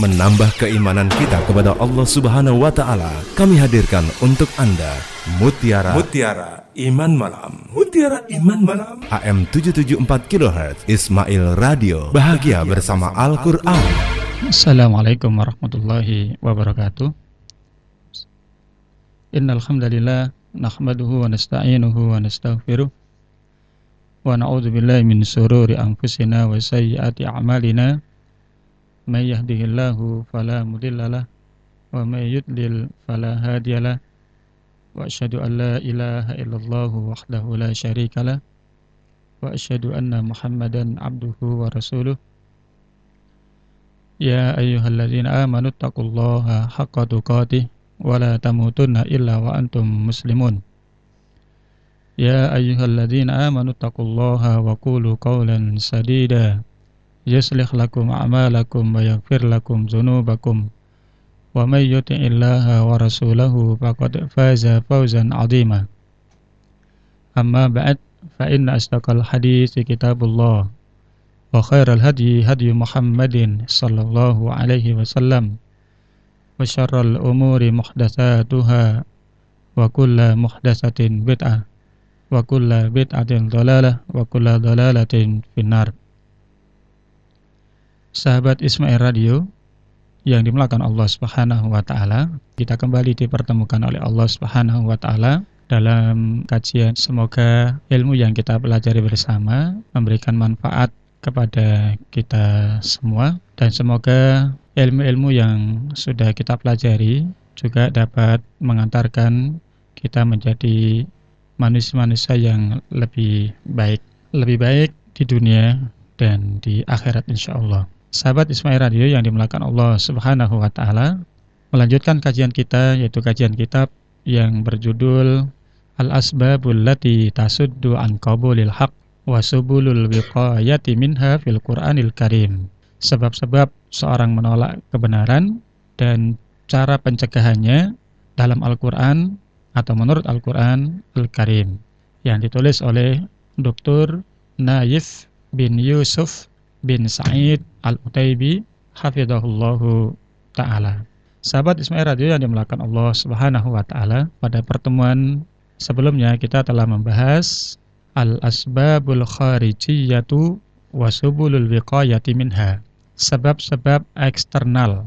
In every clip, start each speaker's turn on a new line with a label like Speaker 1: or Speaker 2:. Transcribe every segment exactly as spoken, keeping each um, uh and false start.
Speaker 1: menambah keimanan kita kepada Allah Subhanahu wa taala. Kami hadirkan untuk Anda Mutiara Mutiara Iman Malam. Mutiara Iman Malam. A M tujuh tujuh empat kilohertz Ismail Radio. Bahagia bersama Al-Qur'an.
Speaker 2: Assalamualaikum warahmatullahi wabarakatuh. Innal hamdalillah nahmaduhu wa nasta'inuhu wa nastaghfiruh. Wa na'udzu billahi min shururi anfusina wa sayyiati a'malina. May yahdihillahu fala mudhillalah wa may yudlil fala hadiyalah. Wa asyhadu an la ilaha illallah wahdahu la syarikalah wa asyhadu anna Muhammadan abduhu wa rasuluh. Ya ayyuhalladzina amanu taqullaha haqqa tuqatih wa la tamutunna illa wa antum muslimun. Ya ayyuhalladzina amanu taqullaha wa qulu qawlan sadida yuslih lakum a'malakum wa yaghfir lakum dzunubakum wa may yuti'illaha wa rasulahu faqad faza fawzan 'azima. Amma ba'd, fa inna asdaqal hadithi kitabullah wa khairal hadyi hadyu Muhammadin sallallahu alaihi wasallam wa syarral umuri muhdatsatuha wa kullu muhdatsatin bid'ah wa kullu bid'atin dhalalah wa kullu dhalalatin finnar. Sahabat Ismail Radio yang dimuliakan Allah Subhanahu wa taala, kita kembali dipertemukan oleh Allah Subhanahu wa taala dalam kajian. Semoga ilmu yang kita pelajari bersama memberikan manfaat kepada kita semua, dan semoga ilmu-ilmu yang sudah kita pelajari juga dapat mengantarkan kita menjadi manusia-manusia yang lebih baik, lebih baik di dunia dan di akhirat insyaallah. Sahabat Ismail Radio yang dimuliakan Allah Subhanahu wa taala, melanjutkan kajian kita, yaitu kajian kitab yang berjudul Al-Asbabul Lati Tasuddu an Qabulil Haq wa Subulul Wiqayati Minha fil Qur'anil Karim. Sebab-sebab seorang menolak kebenaran dan cara pencegahannya dalam Al-Qur'an atau menurut Al-Qur'an Al-Karim, yang ditulis oleh Doktor Naif bin Yusuf bin Sa'id Al-Utaibi hafizahullahu ta'ala. Sahabat Ismail Radio yang dimuliakan Allah Subhanahu wa ta'ala, pada pertemuan sebelumnya kita telah membahas Al-Asbabul Kharijiyatu wa Subulul Wiqayati Minha, sebab-sebab eksternal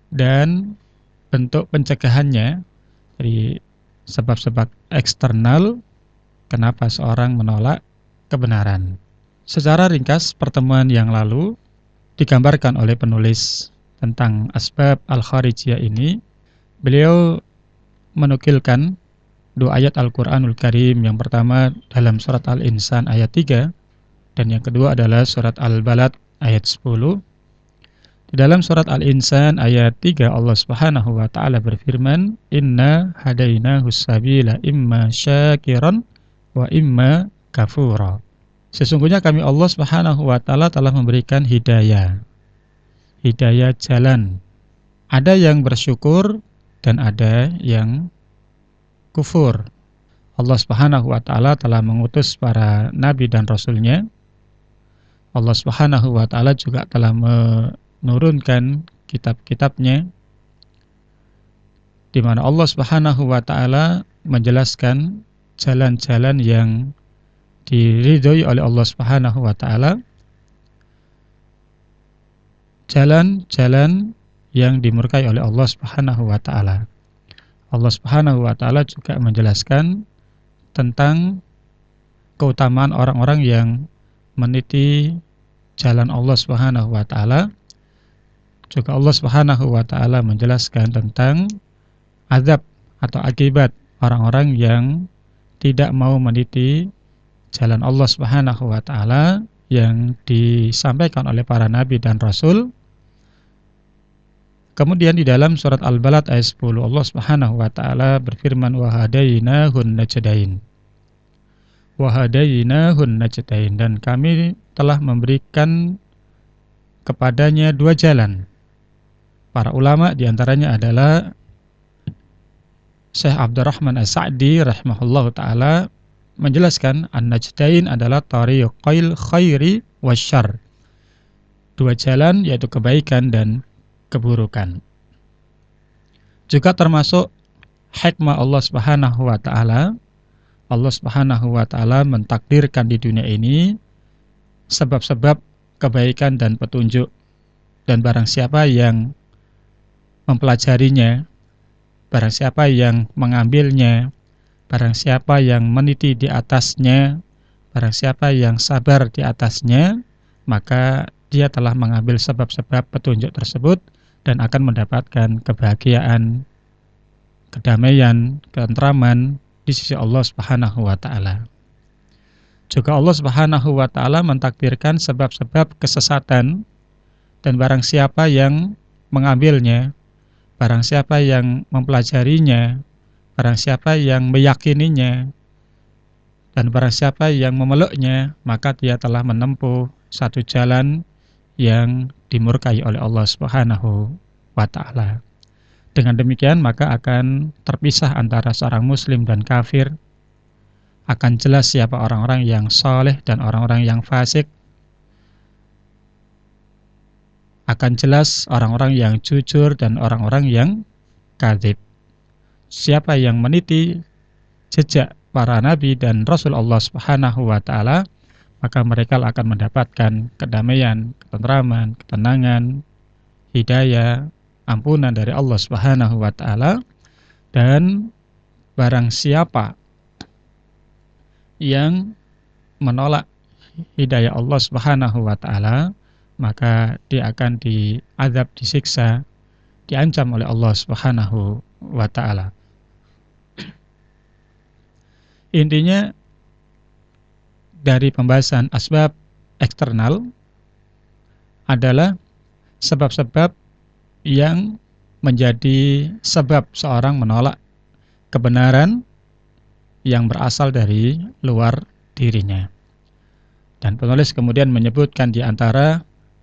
Speaker 2: dan bentuk pencegahannya. Jadi sebab-sebab eksternal kenapa seorang menolak kebenaran. Secara ringkas, pertemuan yang lalu digambarkan oleh penulis tentang asbab al-kharijiyah ini. Beliau menukilkan dua ayat Al-Quranul Karim. Yang pertama dalam surat Al-Insan ayat tiga, dan yang kedua adalah surat Al-Balad ayat sepuluh. Di dalam surat Al-Insan ayat tiga, Allah Subhanahu wa taala berfirman, "Inna hadainahu sabila imma syakiran wa imma kafura." Sesungguhnya kami Allah Subhanahu wa taala telah memberikan hidayah. Hidayah jalan. Ada yang bersyukur dan ada yang kufur. Allah Subhanahu wa taala telah mengutus para nabi dan rasulnya. Allah Subhanahu wa taala juga telah menurunkan kitab-kitabnya, di mana Allah Subhanahu wa taala menjelaskan jalan-jalan yang diridhoi oleh Allah Subhanahu wa taala, jalan-jalan yang dimurkai oleh Allah Subhanahu wa taala. Allah Subhanahu wa taala juga menjelaskan tentang keutamaan orang-orang yang meniti jalan Allah Subhanahu wa taala. Juga Allah Subhanahu wa taala menjelaskan tentang azab atau akibat orang-orang yang tidak mau meniti jalan Allah Subhanahu wa taala yang disampaikan oleh para nabi dan rasul. Kemudian di dalam surat Al-Balad ayat sepuluh, Allah Subhanahu wa taala berfirman, "Wa hadainahun najdain." Wa hadainahun najdain, dan kami telah memberikan kepadanya dua jalan. Para ulama diantaranya adalah Syekh Abdurrahman As-Sa'di rahimahullahu taala menjelaskan an-najdain adalah tariqail khairi wasyarr. Dua jalan, yaitu kebaikan dan keburukan. Juga termasuk hikmah Allah Subhanahu wa taala, Allah Subhanahu wa taala mentakdirkan di dunia ini sebab-sebab kebaikan dan petunjuk, dan barang siapa yang mempelajarinya, barang siapa yang mengambilnya, barang siapa yang meniti di atasnya, barang siapa yang sabar di atasnya, maka dia telah mengambil sebab-sebab petunjuk tersebut dan akan mendapatkan kebahagiaan, kedamaian, ketentraman di sisi Allah Subhanahu wa taala. Juga Allah Subhanahu wa taala mentakdirkan sebab-sebab kesesatan, dan barang siapa yang mengambilnya, barang siapa yang mempelajarinya, barang siapa yang meyakininya, dan barang siapa yang memeluknya, maka dia telah menempuh satu jalan yang dimurkai oleh Allah Subhanahu wa taala. Dengan demikian maka akan terpisah antara seorang muslim dan kafir, akan jelas siapa orang-orang yang saleh dan orang-orang yang fasik, akan jelas orang-orang yang jujur dan orang-orang yang kadzib. Siapa yang meniti jejak para nabi dan rasul Allah Subhanahu wa taala, maka mereka akan mendapatkan kedamaian, ketentraman, ketenangan, hidayah, ampunan dari Allah Subhanahu wa taala. Dan barang siapa yang menolak hidayah Allah Subhanahu wa taala, maka dia akan diazab, disiksa, diancam oleh Allah Subhanahu wa taala. Intinya dari pembahasan asbab eksternal adalah sebab-sebab yang menjadi sebab seorang menolak kebenaran yang berasal dari luar dirinya. Dan penulis kemudian menyebutkan di antara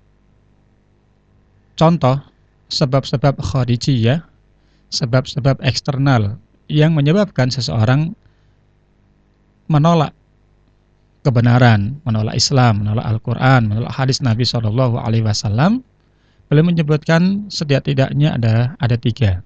Speaker 2: contoh sebab-sebab kharijiyah, sebab-sebab eksternal yang menyebabkan seseorang menolak kebenaran, menolak Islam, menolak Al-Quran, menolak hadis Nabi shallallahu alaihi wasallam. Beliau menyebutkan setidak-tidaknya ada, ada tiga.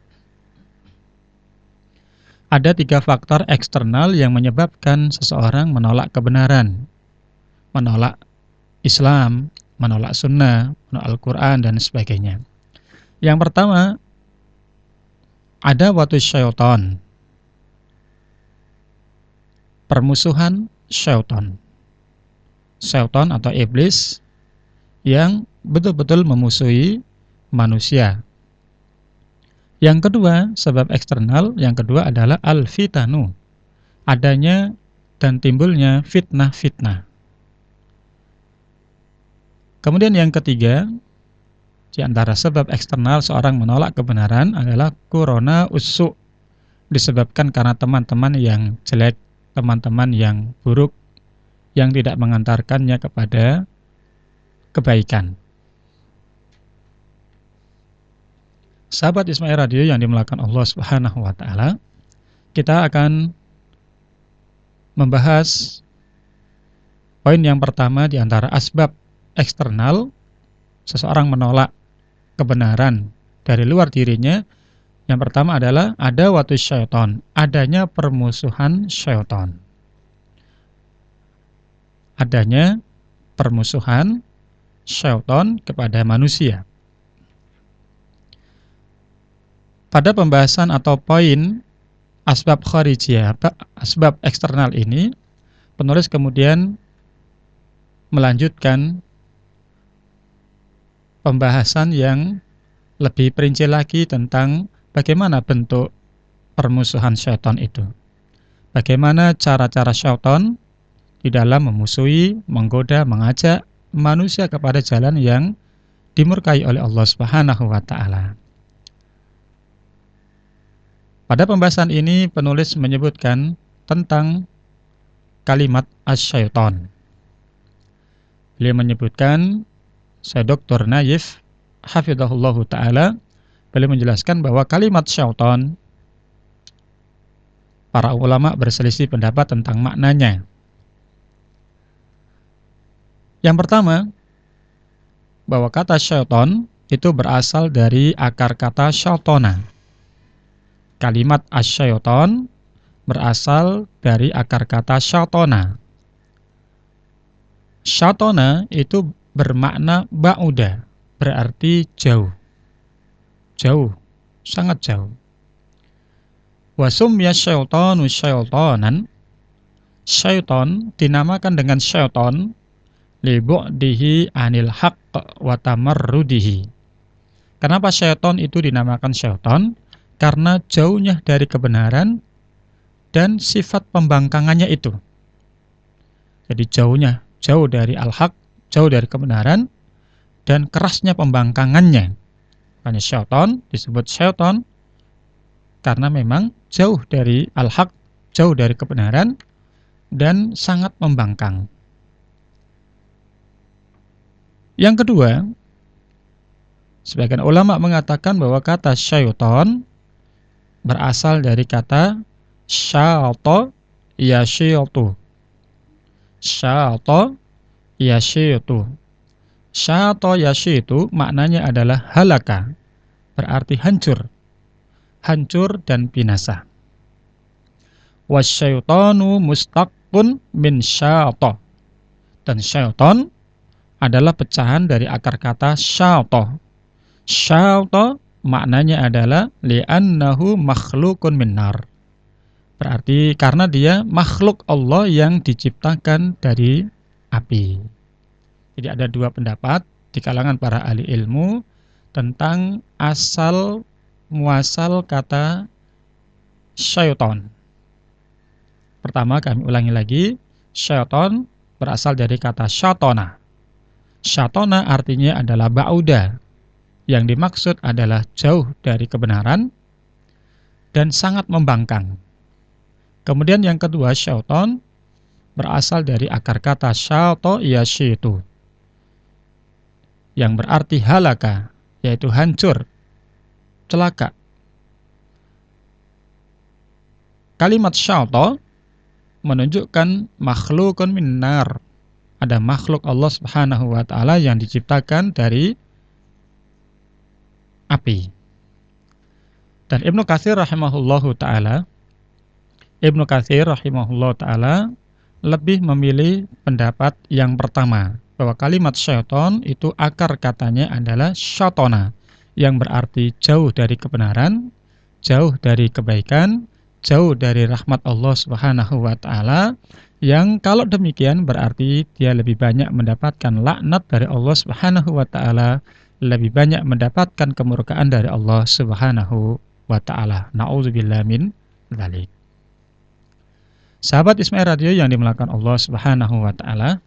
Speaker 2: Ada tiga faktor eksternal yang menyebabkan seseorang menolak kebenaran, menolak Islam, menolak sunnah, menolak Al-Quran, dan sebagainya. Yang pertama, ada watu syaitan, permusuhan syaitan. Syaitan atau iblis yang betul-betul memusuhi manusia. Yang kedua, sebab eksternal yang kedua adalah al-fitanu, adanya dan timbulnya fitnah-fitnah. Kemudian yang ketiga, di antara sebab eksternal seorang menolak kebenaran adalah kurona usuk, disebabkan karena teman-teman yang jelek, teman-teman yang buruk, yang tidak mengantarkannya kepada kebaikan. Sahabat Ismail Radio yang dimuliakan Allah Subhanahu wa taala, kita akan membahas poin yang pertama di antara asbab eksternal seseorang menolak kebenaran dari luar dirinya. Yang pertama adalah ada watu syaitan, adanya permusuhan syaitan. Adanya permusuhan syaitan kepada manusia. Pada pembahasan atau poin asbab kharijiyah, asbab eksternal ini, penulis kemudian melanjutkan pembahasan yang lebih perinci lagi tentang bagaimana bentuk permusuhan syaitan itu. Bagaimana cara-cara syaitan di dalam memusuhi, menggoda, mengajak manusia kepada jalan yang dimurkai oleh Allah Subhanahu wa taala. Pada pembahasan ini penulis menyebutkan tentang kalimat as-syaitan. Beliau menyebutkan, saya Doktor Naif hafizahullahu taala, beliau menjelaskan bahwa kalimat syaitan, para ulama berselisih pendapat tentang maknanya. Yang pertama, bahwa kata syaitan itu berasal dari akar kata syaitona. Kalimat asyaiton berasal dari akar kata syaitona. Syaitona itu bermakna ba'uda, berarti jauh. Jauh, sangat jauh. Wa summiya syaitanu syaitonan. Syaiton dinamakan dengan syaiton li bu'dihi anil haqq wa tamarrudihi. Kenapa syaiton itu dinamakan syaiton? Karena jauhnya dari kebenaran dan sifat pembangkangannya itu. Jadi jauhnya, jauh dari al-haq, jauh dari kebenaran, dan kerasnya pembangkangannya. Makanya syaiton disebut syaiton karena memang jauh dari al-haq, jauh dari kebenaran, dan sangat membangkang. Yang kedua, sebagian ulama mengatakan bahwa kata syaiton berasal dari kata syaitu yasyitu. Syaitu yasyitu. Syaitu yasyitu maknanya adalah halaka, berarti hancur. Hancur dan binasa. Wasyaitanu mustaqun min syaitu. Dan syaiton adalah pecahan dari akar kata syaitu. Syaitu maknanya adalah li'annahu makhlukun min nar. Berarti karena dia makhluk Allah yang diciptakan dari api. Jadi ada dua pendapat di kalangan para ahli ilmu tentang asal muasal kata syaiton. Pertama kami ulangi lagi, syaiton berasal dari kata syaitona. Syaitona artinya adalah ba'uda, yang dimaksud adalah jauh dari kebenaran dan sangat membangkang. Kemudian yang kedua, syaiton berasal dari akar kata syaitu yasyitu, yang berarti halaka, yaitu hancur, celaka. Kalimat syaitu menunjukkan makhlukun min nar. Ada makhluk Allah Subhanahu wa taala yang diciptakan dari api. Dan Ibnu Katsir rahimahullahu taala Ibnu Katsir rahimahullahu taala lebih memilih pendapat yang pertama, bahwa kalimat syaiton itu akar katanya adalah syaitona, yang berarti jauh dari kebenaran, jauh dari kebaikan, jauh dari rahmat Allah Subhanahu wa taala, yang kalau demikian berarti dia lebih banyak mendapatkan laknat dari Allah Subhanahu wa taala, lebih banyak mendapatkan kemurkaan dari Allah Subhanahu wa taala. Nauzubillah min dzalik. Sahabat Ismail Radio yang dimuliakan Allah Subhanahu wa taala,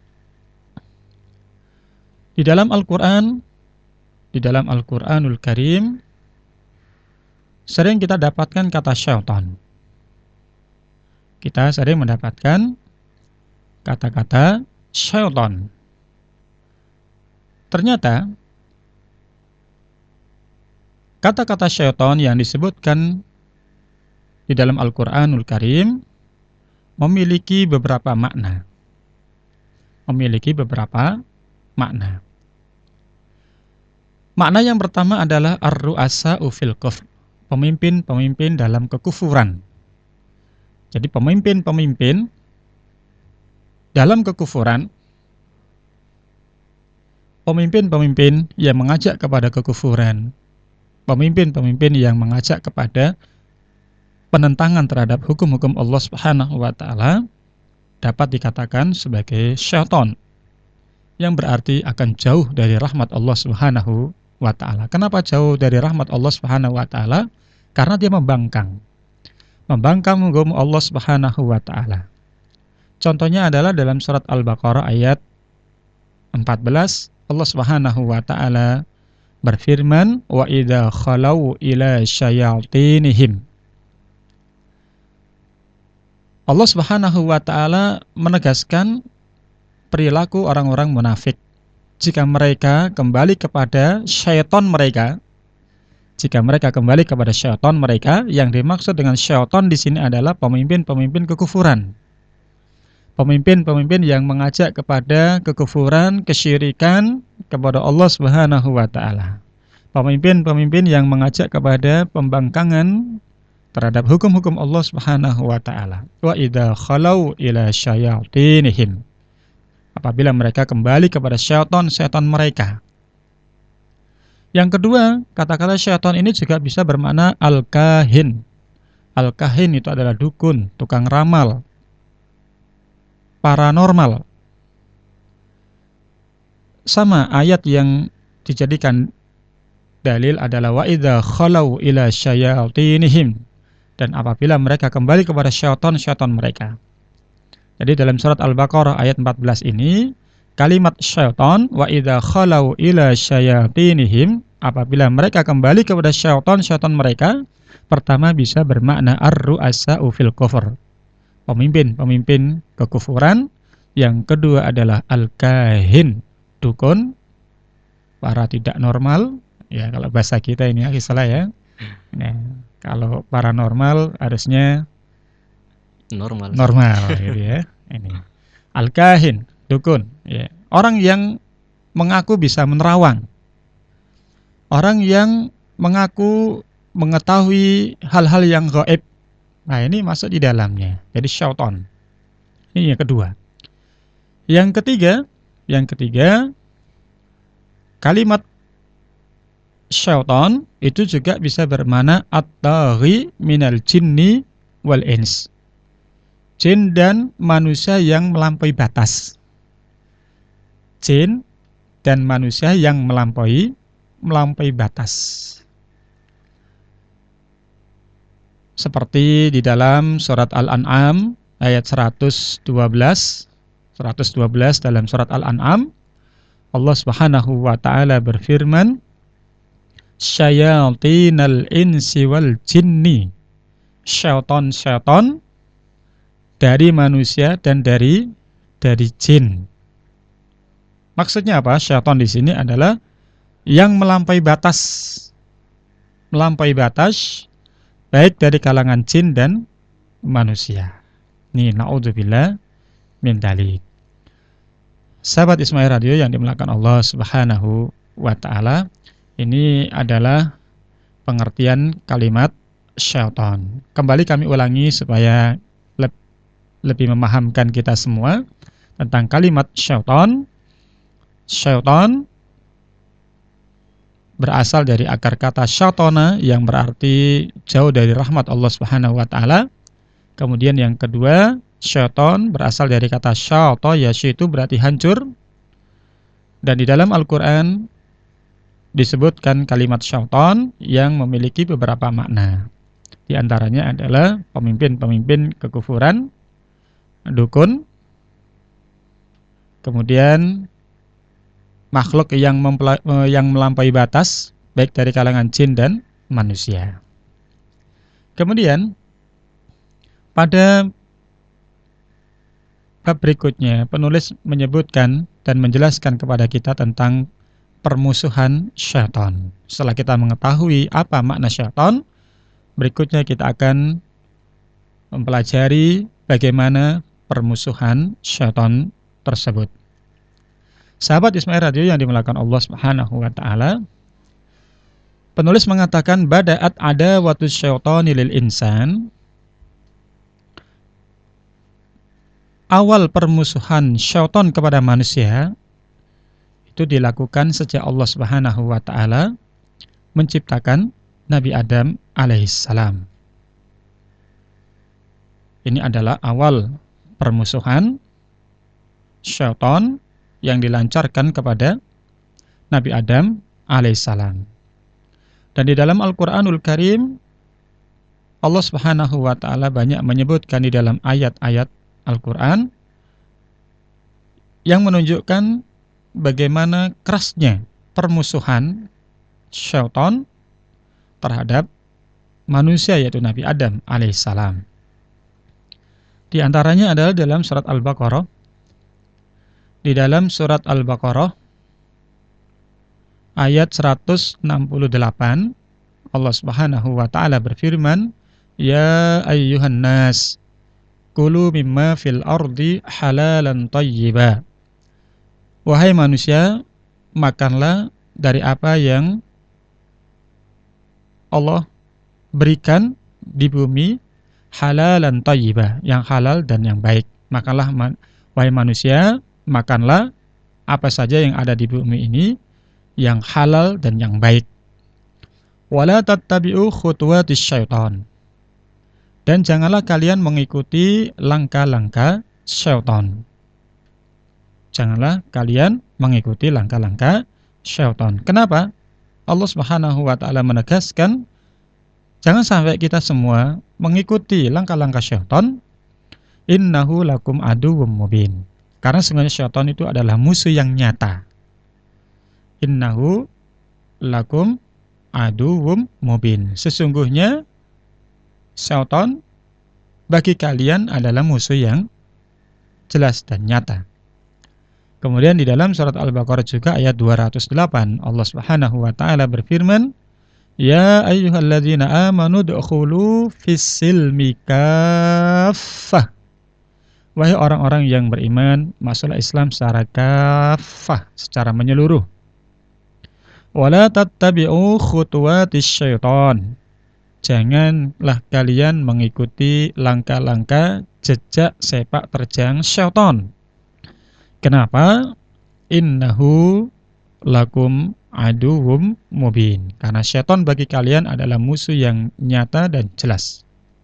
Speaker 2: di dalam Al-Qur'an, di dalam Al-Qur'anul Karim sering kita dapatkan kata syaitan. Kita sering mendapatkan kata-kata syaitan. Ternyata kata-kata syaitan yang disebutkan di dalam Al-Qur'anul Karim memiliki beberapa makna. Memiliki beberapa makna. Makna yang pertama adalah ar-ru'asa'u fil kufr, pemimpin-pemimpin dalam kekufuran. Jadi pemimpin-pemimpin dalam kekufuran, pemimpin-pemimpin yang mengajak kepada kekufuran, pemimpin-pemimpin yang mengajak kepada penentangan terhadap hukum-hukum Allah Subhanahu wa taala dapat dikatakan sebagai syaitan, yang berarti akan jauh dari rahmat Allah Subhanahu wa taala. Kenapa jauh dari rahmat Allah Subhanahu wa taala? Karena dia membangkang. Membangkang hukum Allah Subhanahu wa taala. Contohnya adalah dalam surat Al-Baqarah ayat empat belas, Allah Subhanahu wa taala berfirman, wa idza khalau ila syayatinihim. Allah Subhanahu wa taala menegaskan perilaku orang-orang munafik jika mereka kembali kepada syaitan mereka. Jika mereka kembali kepada syaitan mereka, yang dimaksud dengan syaitan di sini adalah pemimpin-pemimpin kekufuran. Pemimpin-pemimpin yang mengajak kepada kekufuran, kesyirikan kepada Allah Subhanahu wa taala. Pemimpin-pemimpin yang mengajak kepada pembangkangan terhadap hukum-hukum Allah Subhanahu wa taala. Wa idza khalau ila syayatinihim. Apabila mereka kembali kepada syaitan-syaitan mereka. Yang kedua, kata-kata syaitan ini juga bisa bermakna al-kahin. Al-kahin itu adalah dukun, tukang ramal, paranormal. Sama ayat yang dijadikan dalil adalah wa idza khalau ila syayatinihim, dan apabila mereka kembali kepada syaitan-syaitan mereka. Jadi dalam surat Al-Baqarah ayat empat belas ini kalimat syaitan wa idza khalau ila syayatinihim, apabila mereka kembali kepada syaitan-syaitan mereka, pertama bisa bermakna ar-ru'asa'u fil kufur, pemimpin-pemimpin kekufuran. Yang kedua adalah al-kahin, dukun, para tidak normal. Ya, kalau bahasa kita ini ya, salah ya. Nah, kalau paranormal harusnya
Speaker 3: normal.
Speaker 2: Normal gitu ya. Ini. Al-kahin, dukun, ya. Orang yang mengaku bisa menerawang. Orang yang mengaku mengetahui hal-hal yang gaib. Nah, ini masuk di dalamnya. Jadi syaitan. Ini yang kedua. Yang ketiga, yang ketiga kalimat syaitan itu juga bisa bermakna at-taghi minal jinni wal ins. Jin dan manusia yang melampaui batas. Jin dan manusia yang melampaui melampaui batas. Seperti di dalam surat Al-An'am ayat seratus dua belas, seratus dua belas dalam surat Al-An'am, Allah Subhanahu wa taala berfirman, syayatinal insi wal jinni, syaitan-syaitan dari manusia dan dari dari jin. Maksudnya apa? Syaitan di sini adalah yang melampaui batas, melampaui batas baik dari kalangan jin dan manusia. Ini naudzubillah min dzalik. Sahabat Ismail Radio yang dimuliakan Allah Subhanahu wa taala, ini adalah pengertian kalimat syaitan. Kembali kami ulangi supaya le- lebih memahamkan kita semua tentang kalimat syaitan. Syaitan berasal dari akar kata syaitana yang berarti jauh dari rahmat Allah Subhanahu wa taala. Kemudian yang kedua, syaitan berasal dari kata syaita, yaitu berarti hancur. Dan di dalam Al-Qur'an disebutkan kalimat syaitan yang memiliki beberapa makna. Di antaranya adalah pemimpin-pemimpin kekufuran, dukun, kemudian makhluk yang, mempela- yang melampaui batas, baik dari kalangan jin dan manusia. Kemudian pada bab berikutnya penulis menyebutkan dan menjelaskan kepada kita tentang permusuhan syaitan. Setelah kita mengetahui apa makna syaitan, berikutnya kita akan mempelajari bagaimana permusuhan syaitan tersebut. Sahabat Ismail Radio yang dimuliakan Allah Subhanahu wa taala, penulis mengatakan bada'at adawatu syaitani lil insan. Awal permusuhan syaitan kepada manusia itu dilakukan sejak Allah Subhanahu wa taala menciptakan Nabi Adam alaihissalam. Ini adalah awal permusuhan syaitan yang dilancarkan kepada Nabi Adam alaihissalam. Dan di dalam Al-Qur'anul Karim Allah Subhanahu wa taala banyak menyebutkan di dalam ayat-ayat Al-Qur'an yang menunjukkan bagaimana kerasnya permusuhan syaitan terhadap manusia, yaitu Nabi Adam alaihissalam. Di antaranya adalah dalam surat Al-Baqarah. Di dalam surat Al-Baqarah ayat seratus enam puluh delapan, Allah Subhanahu wa taala berfirman, ya ayyuhan nas kulu mimma fil ardi halalan thayyiba. Wahai manusia, makanlah dari apa yang Allah berikan di bumi halalan thayyibah, yang halal dan yang baik. Makanlah man, wahai manusia, makanlah apa saja yang ada di bumi ini yang halal dan yang baik. Wala tattabi'u khutuwatis syaitan. Dan janganlah kalian mengikuti langkah-langkah syaitan. Janganlah kalian mengikuti langkah-langkah syaitan. Kenapa? Allah Subhanahu wa taala menegaskan jangan sampai kita semua mengikuti langkah-langkah syaitan. Innahu lakum aduwwum mubin. Karena sebenarnya syaitan itu adalah musuh yang nyata. Innahu lakum aduwwum mubin. Sesungguhnya syaitan bagi kalian adalah musuh yang jelas dan nyata. Kemudian di dalam surat Al-Baqarah juga ayat dua ratus delapan Allah Subhanahu wa taala berfirman, "Ya ayyuhalladzina amanu dukhulu fis-silmi kaffah." Wahai orang-orang yang beriman, masuklah Islam secara kaffah, secara menyeluruh. Wala tattabi'u khutuwatis syaitan. Janganlah kalian mengikuti langkah-langkah jejak sepak terjang syaitan. Kenapa? Innahu lakum aduwwum mubin. Karena syaitan bagi kalian adalah musuh yang nyata dan jelas.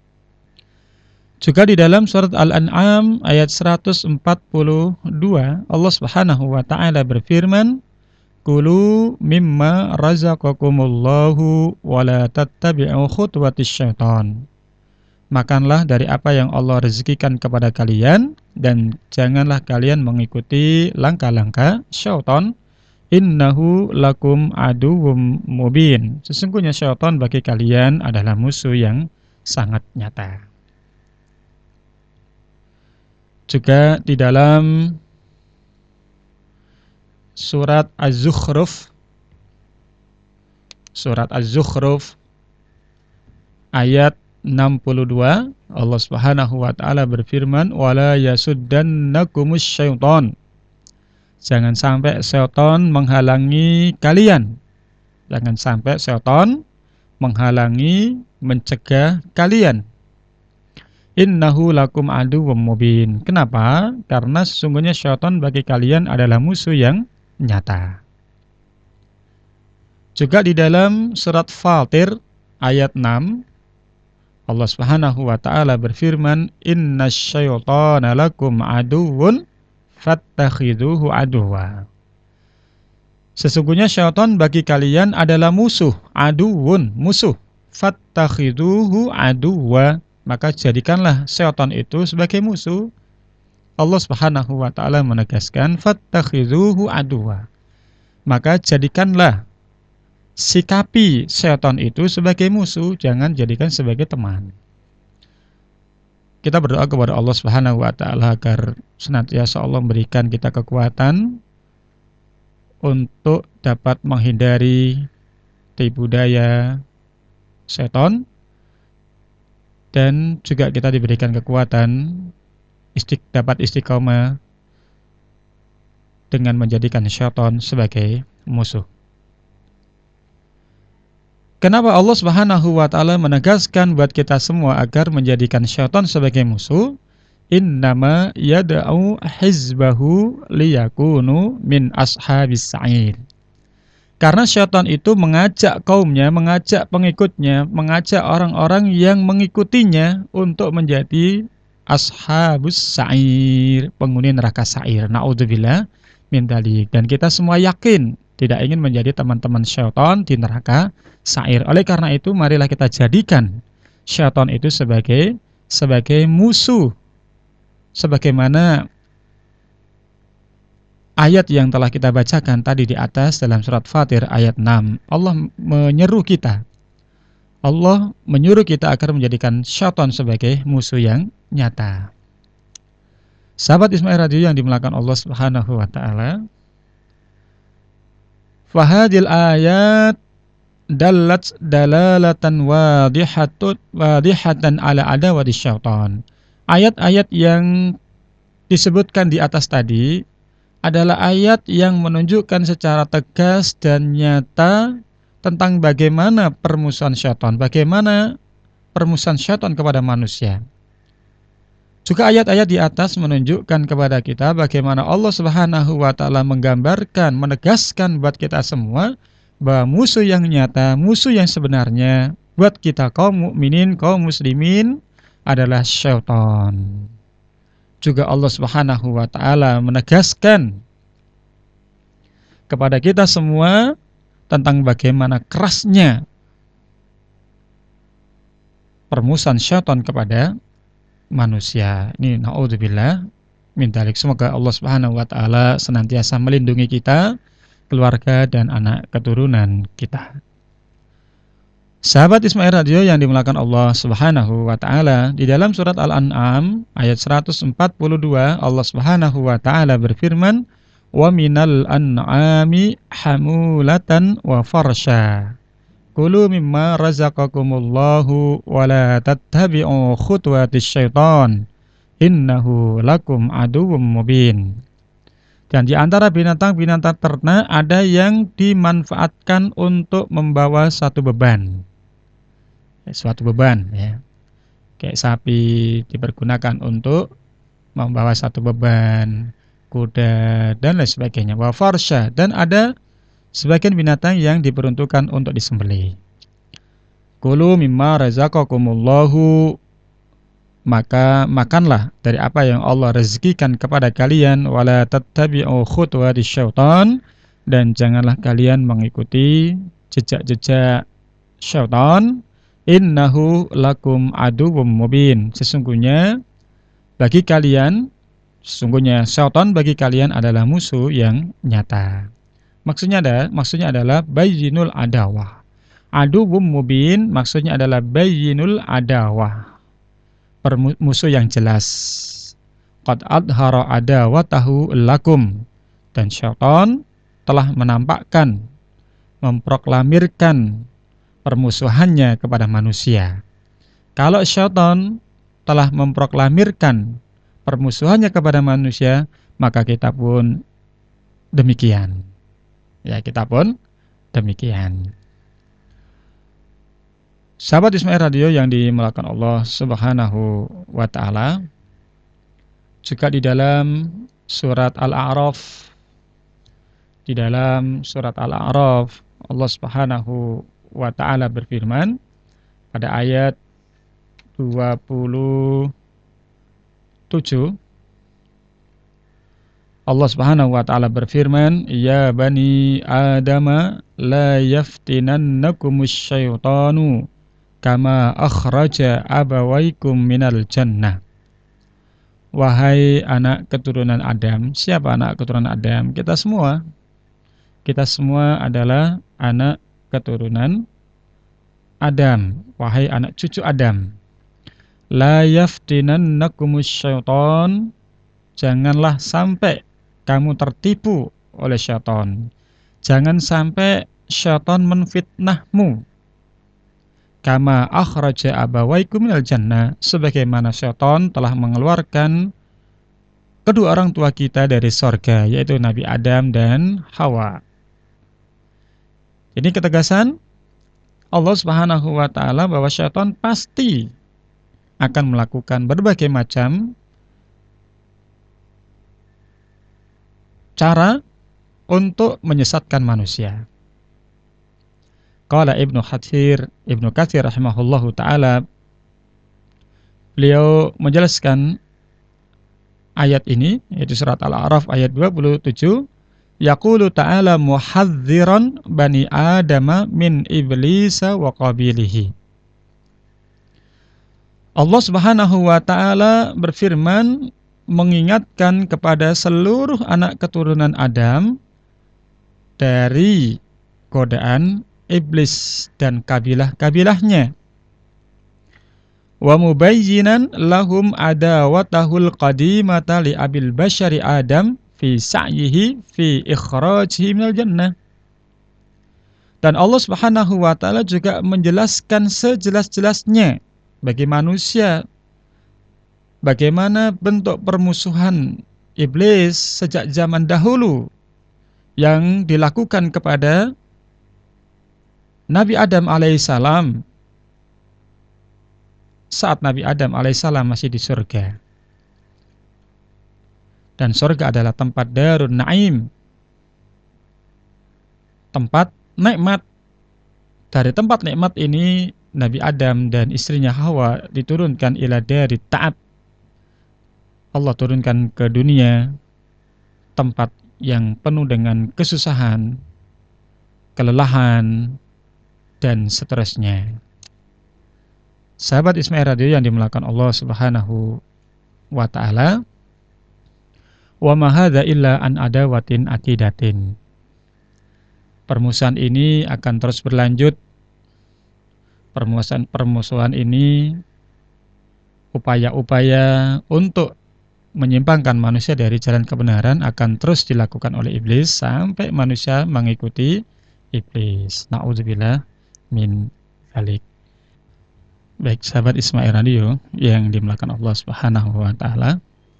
Speaker 2: Juga di dalam surat Al-An'am ayat seratus empat puluh dua Allah Subhanahu wa taala berfirman, "Kulu mimma razaqakumullahu wa la tattabi'u khutuwatis syaitan." Makanlah dari apa yang Allah rezekikan kepada kalian dan janganlah kalian mengikuti langkah-langkah syaitan. Innahu lakum aduwwum mubin. Sesungguhnya syaitan bagi kalian adalah musuh yang sangat nyata. Juga di dalam surat Az-Zukhruf Surat Az-Zukhruf ayat enam puluh dua Allah Subhanahu wa taala berfirman, "Wala yasuddannakumus syaitan." Jangan sampai syaitan menghalangi kalian. Jangan sampai syaitan menghalangi, mencegah kalian. Innahu lakum aduwwum mubin. Kenapa? Karena sesungguhnya syaitan bagi kalian adalah musuh yang nyata. Juga di dalam surat Fatir ayat enam Allah Subhanahu wa taala berfirman, "Innasyaitana lakum aduwwun fattakhidhuhu aduwwa." Sesungguhnya syaitan bagi kalian adalah musuh, aduwwun, musuh. Fattakhidhuhu aduwwa, maka jadikanlah syaitan itu sebagai musuh. Allah Subhanahu wa taala menegaskan fattakhidhuhu aduwwa. Maka jadikanlah, sikapi syaitan itu sebagai musuh, jangan jadikan sebagai teman. Kita berdoa kepada Allah Subhanahu wa taala agar senantiasa Allah memberikan kita kekuatan untuk dapat menghindari tipu daya syaitan, dan juga kita diberikan kekuatan istik, dapat istiqomah dengan menjadikan syaitan sebagai musuh. Kenapa Allah Subhanahu wa taala menegaskan buat kita semua agar menjadikan syaitan sebagai musuh? Innama yad'u hizbahu liyakunu min ashabis sa'ir. Karena syaitan itu mengajak kaumnya, mengajak pengikutnya, mengajak orang-orang yang mengikutinya untuk menjadi ashabus sa'ir, penghuni neraka sa'ir. Na'udzubillah min dzalik. Dan kita semua yakin tidak ingin menjadi teman-teman syaitan di neraka sa'ir. Oleh karena itu, marilah kita jadikan syaitan itu sebagai sebagai musuh. Sebagaimana ayat yang telah kita bacakan tadi di atas dalam surat Fatir ayat enam. Allah menyeru kita. Allah menyuruh kita agar menjadikan syaitan sebagai musuh yang nyata. Sahabat Ismail Radio yang dimuliakan Allah Subhanahu wa taala, fahadil ayat dallat dalalatan wadihatun wadihatan ala adawati syaitan. Ayat-ayat yang disebutkan di atas tadi adalah ayat yang menunjukkan secara tegas dan nyata tentang bagaimana permusuhan syaitan, bagaimana permusuhan syaitan kepada manusia. Juga ayat-ayat di atas menunjukkan kepada kita bagaimana Allah Subhanahu wa taala menggambarkan, menegaskan buat kita semua bahwa musuh yang nyata, musuh yang sebenarnya buat kita kaum mukminin, kaum muslimin adalah syaitan. Juga Allah Subhanahu wa taala menegaskan kepada kita semua tentang bagaimana kerasnya permusuhan syaitan kepada manusia. Ini naudzubillah min dzalik. Semoga Allah Subhanahu wa taala senantiasa melindungi kita, keluarga dan anak keturunan kita. Sahabat Ismail Radio yang dimuliakan Allah Subhanahu wa taala, di dalam surat Al-An'am ayat seratus empat puluh dua Allah Subhanahu wa taala berfirman, "Wa minal an'ami hamulatan wa farsha. Kulu mimma razaqakumullahu wa la tattabi'u khutuwatis syaitan. Innahu lakum aduwwum mubin." Dan di antara binatang-binatang ternak ada yang dimanfaatkan untuk membawa satu beban. Suatu beban ya. Kayak sapi dipergunakan untuk membawa satu beban, kuda dan lain sebagainya. Wa farsha, dan ada sebagian binatang yang diperuntukkan untuk disembelih. Kulu mimma razaqakumullahu, maka makanlah dari apa yang Allah rezekikan kepada kalian, wala tattabi'u khutuwatis syaitan, dan janganlah kalian mengikuti jejak-jejak syaitan. Innahu lakum aduwwum mubin, sesungguhnya bagi kalian, sesungguhnya syaitan bagi kalian adalah musuh yang nyata. Maksudnya ada, maksudnya adalah bayyinul adawah. Aduwwum mubin maksudnya adalah bayyinul adawah, musuh yang jelas. Qad adhara adawatahu lakum, dan syaitan telah menampakkan, memproklamirkan permusuhannya kepada manusia. Kalau syaitan telah memproklamirkan permusuhannya kepada manusia, maka kita pun demikian. Ya, kita pun demikian. Sahabat Ismail Radio yang dimuliakan Allah Subhanahu wa taala, juga di dalam surat Al-A'raf, di dalam surat Al-A'raf Allah Subhanahu wa taala berfirman pada ayat dua puluh tujuh, Allah Subhanahu wa taala berfirman, "Ya bani Adama la yaftinannakumus syaitanu kama akhraja abawaikum minal jannah." Wahai anak keturunan Adam. Siapa anak keturunan Adam? Kita semua. Kita semua adalah anak keturunan Adam. Wahai anak cucu Adam. La yaftinannakumus syaitan, janganlah sampai kamu tertipu oleh syaitan. Jangan sampai syaitan menfitnahmu. Kama akhraja abawaikum minal jannah, sebagaimana syaitan telah mengeluarkan kedua orang tua kita dari sorga, yaitu Nabi Adam dan Hawa. Ini ketegasan Allah Subhanahu wa taala bahwa syaitan pasti akan melakukan berbagai macam cara untuk menyesatkan manusia. Qala Ibnu Katsir, Ibnu Katsir rahimahullahu taala, beliau menjelaskan ayat ini, yaitu surat Al-A'raf ayat dua puluh tujuh, yaqulu ta'ala muhadziran bani Adama min iblisa wa qabilihi. Allah Subhanahu wa taala berfirman mengingatkan kepada seluruh anak keturunan Adam dari godaan iblis dan kabilah-kabilahnya. Wa mubayyinan lahum adawatahul qadimata li abil bashari Adam fi sa'yihi fi ikhrajihi minal jannah. Dan Allah Subhanahu wa taala juga menjelaskan sejelas-jelasnya bagi manusia bagaimana bentuk permusuhan iblis sejak zaman dahulu yang dilakukan kepada Nabi Adam alaihissalam, saat Nabi Adam alaihissalam masih di surga, dan surga adalah tempat darun na'im, tempat nikmat. Dari tempat nikmat ini Nabi Adam dan istrinya Hawa diturunkan ila dari ta'ab. Allah turunkan ke dunia tempat yang penuh dengan kesusahan, kelelahan, dan seterusnya. Sahabat Ismail Radio yang dimuliakan Allah Subhanahu wa ta'ala, wa ma hadza illa an adawatin akidatin. Permusuhan ini akan terus berlanjut. Permusuhan-permusuhan ini upaya-upaya untuk menyimpangkan manusia dari jalan kebenaran akan terus dilakukan oleh iblis sampai manusia mengikuti iblis. Na'udzubillah min dzalik. Baik sahabat Ismail Radio yang dimuliakan Allah Subhanahu wa taala,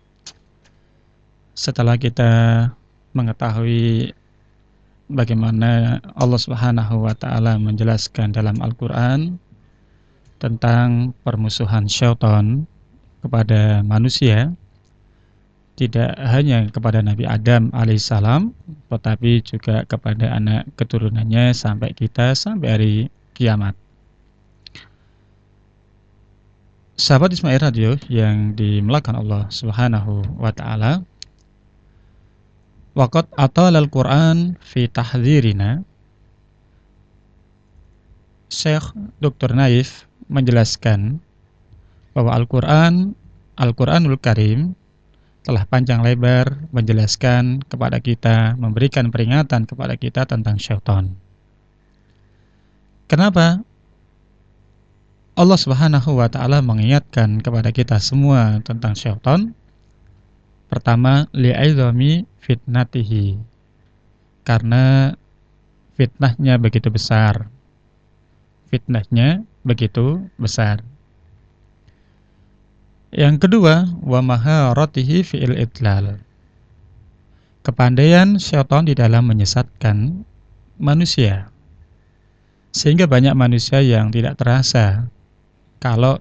Speaker 2: setelah kita mengetahui bagaimana Allah Subhanahu wa taala menjelaskan dalam Al-Qur'an tentang permusuhan syaitan kepada manusia, tidak hanya kepada Nabi Adam alaihissalam, tetapi juga kepada anak keturunannya sampai kita sampai hari kiamat. Sahabat Ismail Radio yang dimuliakan Allah Subhanahu wa taala, waqad atala al-Qur'an fi tahdzirina. Syekh Doktor Naif menjelaskan bahwa Al-Qur'an, Al-Qur'anul Karim telah panjang lebar menjelaskan kepada kita, memberikan peringatan kepada kita tentang syaitan. Kenapa Allah Subhanahu wa taala mengingatkan kepada kita semua tentang syaitan? Pertama, li'idhami fitnatihi, karena fitnahnya begitu besar. Fitnahnya begitu besar. Yang kedua, wa maharatihi fi'il idlal, kepandaian syaitan di dalam menyesatkan manusia, sehingga banyak manusia yang tidak terasa kalau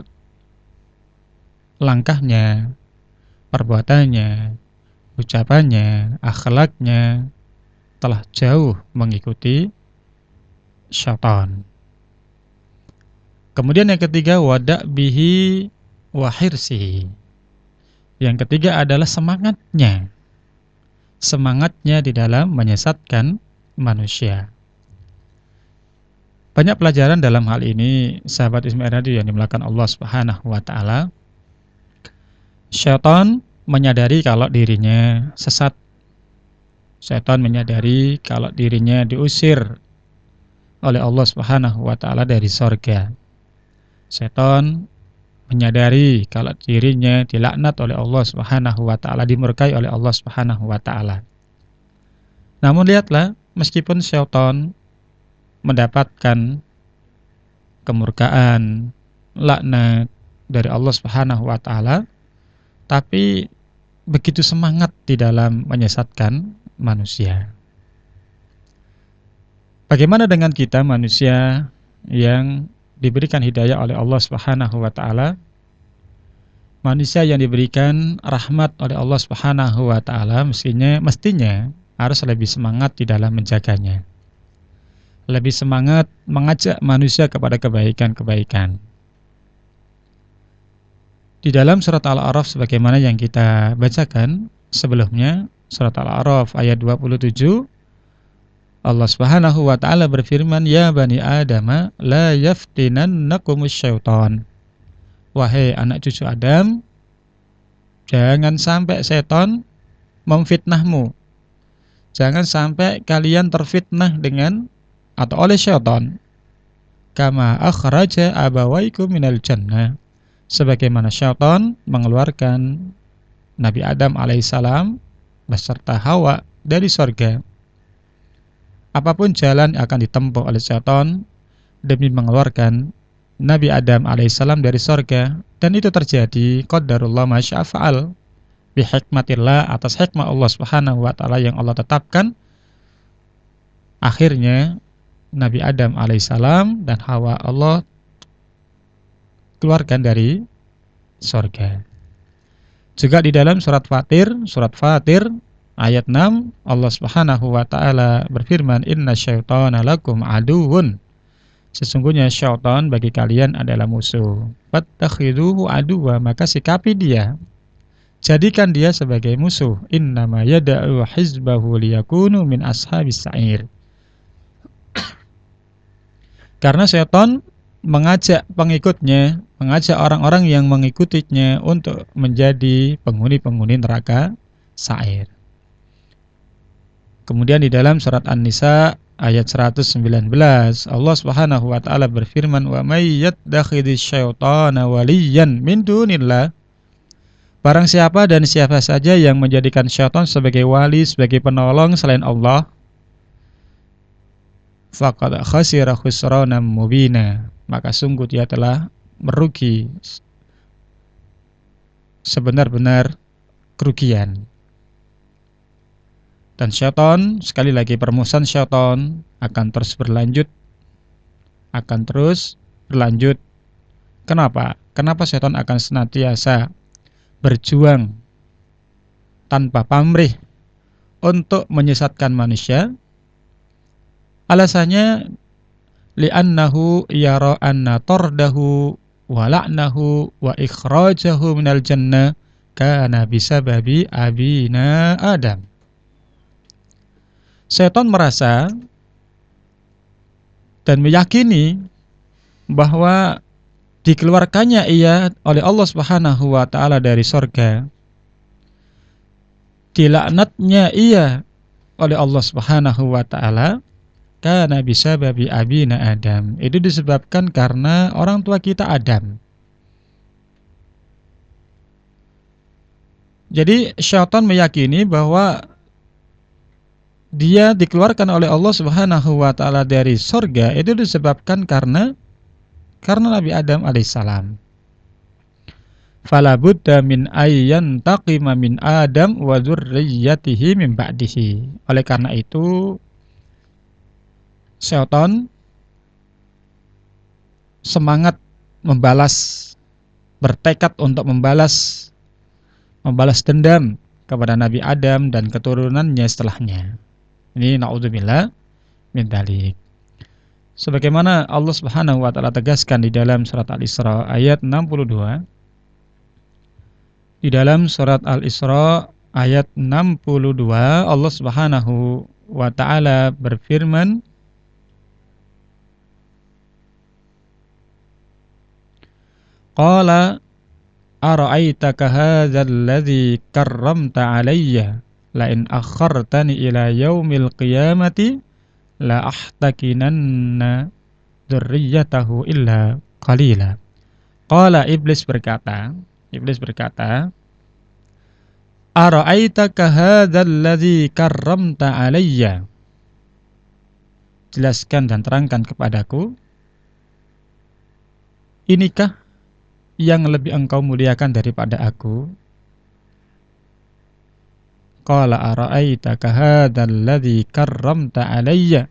Speaker 2: langkahnya, perbuatannya, ucapannya, akhlaknya telah jauh mengikuti syaitan. Kemudian yang ketiga, wada' bihi wa hirsihi. Yang ketiga adalah semangatnya. Semangatnya di dalam menyesatkan manusia. Banyak pelajaran dalam hal ini, sahabat Ismail Radio yang dimuliakan Allah Subhanahu wa taala. Syaitan menyadari kalau dirinya sesat. Syaitan menyadari kalau dirinya diusir oleh Allah Subhanahu wa taala dari surga. Syaitan menyadari kalau dirinya dilaknat oleh Allah Subhanahu wa taala, dimurkai oleh Allah Subhanahu wa taala. Namun lihatlah, meskipun syaitan mendapatkan kemurkaan, laknat dari Allah Subhanahu wa taala, tapi begitu semangat di dalam menyesatkan manusia. Bagaimana dengan kita manusia yang diberikan hidayah oleh Allah Subhanahu wa taala? Manusia yang diberikan rahmat oleh Allah Subhanahu wa taala mestinya mestinya harus lebih semangat di dalam menjaganya. Lebih semangat mengajak manusia kepada kebaikan-kebaikan. Di dalam surat Al-A'raf sebagaimana yang kita bacakan sebelumnya, surat Al-A'raf ayat dua puluh tujuh, Allah Subhanahu wa taala berfirman, ya bani Adam, la yaftinannakumus syaitan. Wahai anak cucu Adam, jangan sampai setan memfitnahmu. Jangan sampai kalian terfitnah dengan atau oleh syaitan. Kama akhraja abawaikum minal jannah. Sebagaimana syaitan mengeluarkan Nabi Adam alaihissalam beserta Hawa dari surga. Apapun jalan yang akan ditempuh oleh syaitan demi mengeluarkan Nabi Adam alaihissalam dari surga, dan itu terjadi qadarullah ma syaa fa'al, bihikmatillah, atas hikmah Allah Subhanahu wa taala yang Allah tetapkan. Akhirnya Nabi Adam alaihissalam dan Hawa Allah keluarkan dari surga. Juga di dalam surat Fatir, surat Fatir ayat enam, Allah Subhanahu wa taala berfirman, "Inna syaitana lakum aduwwun." Sesungguhnya syaitan bagi kalian adalah musuh. Fattakhiduhu aduwwa, maka sikapi dia, jadikan dia sebagai musuh. Innama yad'u hizbahu liyakunu min ashabis sa'ir. Karena syaitan mengajak pengikutnya, mengajak orang-orang yang mengikutinya untuk menjadi penghuni-penghuni neraka sa'ir. Kemudian di dalam surat An-Nisa ayat seratus sembilan belas, Allah Subhanahu wa taala berfirman, "Wa may yattakhidhish syaitana waliyan min dunillah." Barang siapa dan siapa saja yang menjadikan syaitan sebagai wali, sebagai penolong selain Allah, faqad khasira khusranan mubina, maka sungguh dia telah merugi sebenar-benar kerugian. Dan syaitan, sekali lagi permusuhan syaitan akan terus berlanjut, akan terus berlanjut. Kenapa? Kenapa syaitan akan senantiasa berjuang tanpa pamrih untuk menyesatkan manusia? Alasannya, li'annahu yara anna tardahu wa la'nahu wa ikhrajahu minal jannah kana bisababi abina Adam. Setan merasa dan meyakini bahwa dikeluarkannya ia oleh Allah Subhanahu wa taala dari surga, dilaknatnya ia oleh Allah Subhanahu wa taala karena bisababi abina Adam. Itu disebabkan karena orang tua kita Adam. Jadi syaitan meyakini bahwa dia dikeluarkan oleh Allah Subhanahu wa taala dari surga itu disebabkan karena karena Nabi Adam alaihissalam. Fala budda min ayyan taqima min Adam wa dzurriyyatihi min ba'dihi. Oleh karena itu syaitan semangat membalas, bertekad untuk membalas membalas dendam kepada Nabi Adam dan keturunannya setelahnya. Ini na'udzubillah min dzalik. Sebagaimana Allah Subhanahu wa taala tegaskan di dalam surat Al-Isra ayat enam puluh dua. Di dalam surat Al-Isra ayat enam puluh dua, Allah Subhanahu wa taala berfirman, Qala ara'aitaka hadzal ladzi karramta 'alayya la in akhartani ila yaumil qiyamati la ahtakinanna dzurriyyatahu illa qalila. Qala iblis berkata, iblis berkata, ara'aitaka hadzal ladzi karramta 'alayya. Jelaskan dan terangkan kepadaku, inikah yang lebih engkau muliakan daripada aku? Qala ara'aitaka hadzal ladzi karramta 'alayya.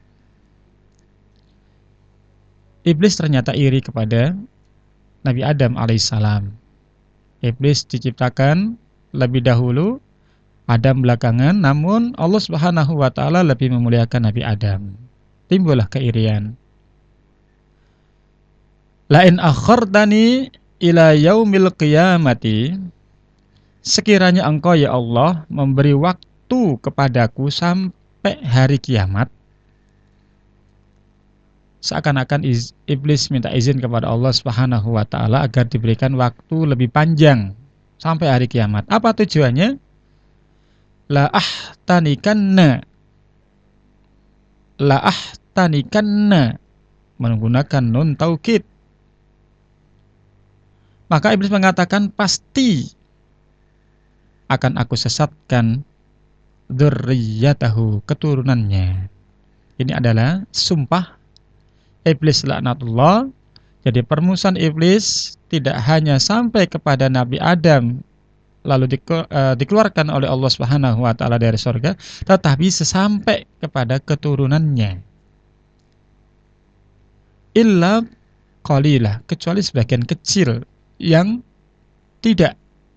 Speaker 2: Iblis ternyata iri kepada Nabi Adam alaihissalam. Iblis diciptakan lebih dahulu, Adam belakangan, namun Allah Subhanahu wa taala lebih memuliakan Nabi Adam. Timbullah keirian. La in akhartani ila yaumil qiyamati, sekiranya engkau ya Allah memberi waktu kepadaku sampai hari kiamat. Seakan-akan iblis minta izin kepada Allah Subhanahu wa taala agar diberikan waktu lebih panjang sampai hari kiamat. Apa tujuannya? La ahtanikanna La ahtanikanna menggunakan nun taukid. Maka iblis mengatakan pasti akan aku sesatkan dzurriyyatahu, keturunannya. Ini adalah sumpah iblis laknatullah. Jadi permusuhan iblis tidak hanya sampai kepada Nabi Adam lalu dikeluarkan oleh Allah Subhanahu wa taala dari surga, tetapi sampai kepada keturunannya. illa qalilah, kecuali sebagian kecil yang tidak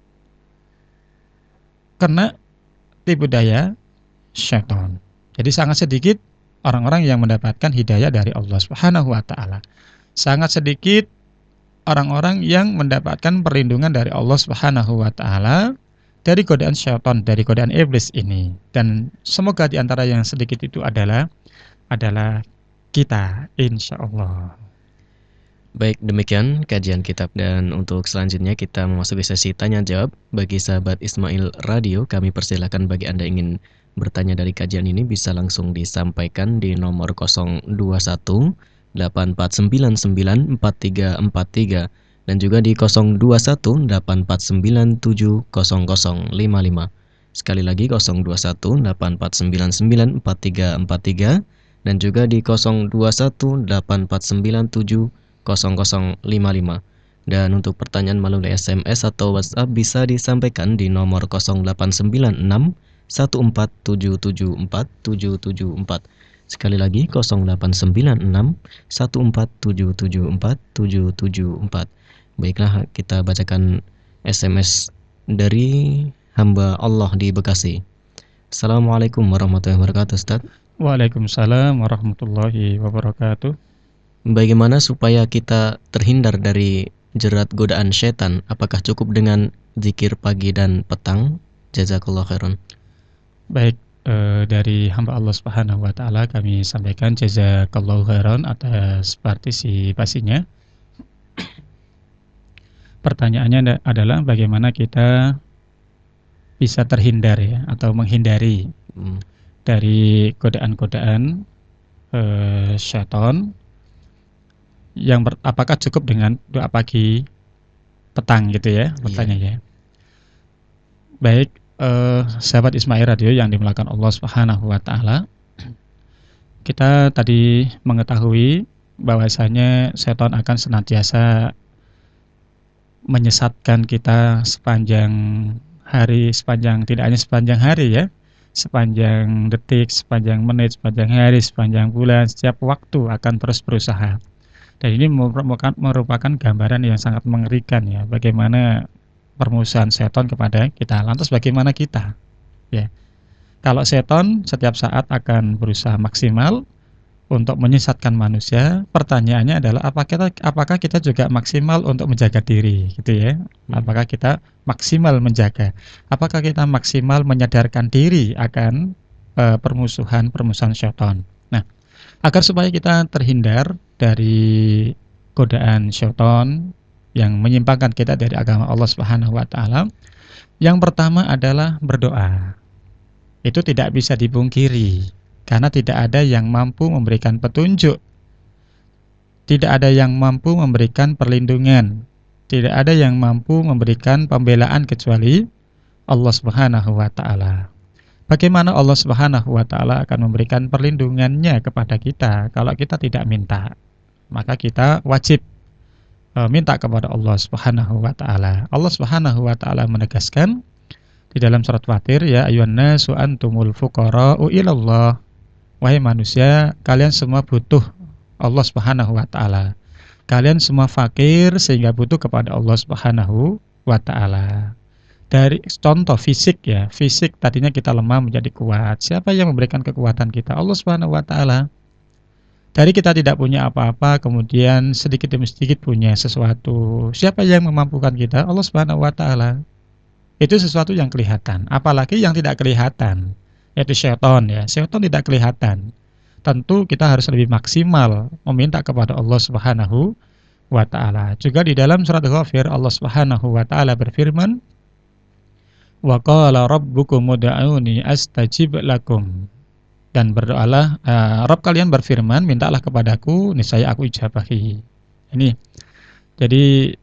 Speaker 2: kena tipu daya syaitan. Jadi sangat sedikit orang-orang yang mendapatkan hidayah dari Allah Subhanahu wa taala. Sangat sedikit orang-orang yang mendapatkan perlindungan dari Allah Subhanahu wa taala dari godaan syaitan, dari godaan iblis ini. Dan semoga di antara yang sedikit itu adalah adalah kita, insyaallah.
Speaker 3: Baik, demikian kajian kitab, dan untuk selanjutnya kita memasuki sesi tanya jawab. Bagi sahabat Ismail Radio, kami persilakan bagi Anda ingin bertanya dari kajian ini bisa langsung disampaikan di nomor nol dua satu delapan empat sembilan sembilan empat tiga empat tiga dan juga di nol dua satu delapan empat sembilan tujuh nol nol lima lima. Sekali lagi nol dua satu delapan empat sembilan sembilan empat tiga empat tiga dan juga di nol dua satu delapan empat sembilan tujuh nol nol lima lima. Dan untuk pertanyaan melalui S M S atau WhatsApp bisa disampaikan di nomor nol delapan sembilan enam satu empat tujuh tujuh empat tujuh tujuh empat. Sekali lagi nol delapan sembilan enam satu empat tujuh tujuh empat tujuh tujuh empat. Baiklah, kita bacakan S M S dari hamba Allah di Bekasi. Assalamualaikum warahmatullahi wabarakatuh, Ustaz.
Speaker 2: Waalaikumsalam warahmatullahi wabarakatuh.
Speaker 3: Bagaimana supaya kita terhindar dari jerat godaan syaitan? Apakah cukup dengan zikir pagi dan petang? Jazakallahu khairan.
Speaker 2: Baik, eh, dari hamba Allah Subhanahu wa taala kami sampaikan jazakallahu khairan atas partisipasinya. Pertanyaannya adalah bagaimana kita bisa terhindar ya atau menghindari hmm. dari godaan-godaan eh, syaitan. Yang ber, apakah cukup dengan doa pagi petang gitu ya pertanyaannya. Yeah. Baik, eh, sahabat Ismail Radio yang dimuliakan Allah Subhanahu wa taala. Kita tadi mengetahui bahwasanya setan akan senantiasa menyesatkan kita sepanjang hari, sepanjang tidak hanya sepanjang hari ya, sepanjang detik, sepanjang menit, sepanjang hari, sepanjang bulan, setiap waktu akan terus berusaha. Dan ini merupakan, merupakan gambaran yang sangat mengerikan ya, bagaimana permusuhan setan kepada kita. Lantas bagaimana kita? Ya, kalau setan setiap saat akan berusaha maksimal untuk menyesatkan manusia, pertanyaannya adalah apakah kita, apakah kita juga maksimal untuk menjaga diri, gitu ya? Apakah kita maksimal menjaga? Apakah kita maksimal menyadarkan diri akan uh, permusuhan permusuhan setan? Nah, agar supaya kita terhindar dari godaan syaitan yang menyimpangkan kita dari agama Allah Subhanahu wa taala, yang pertama adalah berdoa. Itu tidak bisa dipungkiri karena tidak ada yang mampu memberikan petunjuk, tidak ada yang mampu memberikan perlindungan, tidak ada yang mampu memberikan pembelaan kecuali Allah Subhanahu wa taala. Bagaimana Allah Subhanahu wa taala akan memberikan perlindungannya kepada kita kalau kita tidak minta? Maka kita wajib e, minta kepada Allah Subhanahu wa taala. Allah Subhanahu wa taala menegaskan di dalam surat Fatir, ya ayyuhan nasu antumul fuqara'u ilallah. Wahai manusia, kalian semua butuh Allah Subhanahu wa taala. Kalian semua fakir sehingga butuh kepada Allah Subhanahu wa taala. Dari contoh fisik ya, fisik tadinya kita lemah menjadi kuat. Siapa yang memberikan kekuatan kita? Allah Subhanahu wa taala. Dari kita tidak punya apa-apa, kemudian sedikit demi sedikit punya sesuatu. Siapa yang memampukan kita? Allah Subhanahu wa taala. Itu sesuatu yang kelihatan, apalagi yang tidak kelihatan, yaitu syaitan ya. Syaitan tidak kelihatan. Tentu kita harus lebih maksimal meminta kepada Allah Subhanahu wa taala. Juga di dalam surat Ghafir Allah Subhanahu wa taala berfirman, wa qala rabbukum ud'uni astajib lakum. Dan berdoalah, uh, Rabb kalian berfirman, mintalah kepadaku, niscaya aku ijabahi. Ini, jadi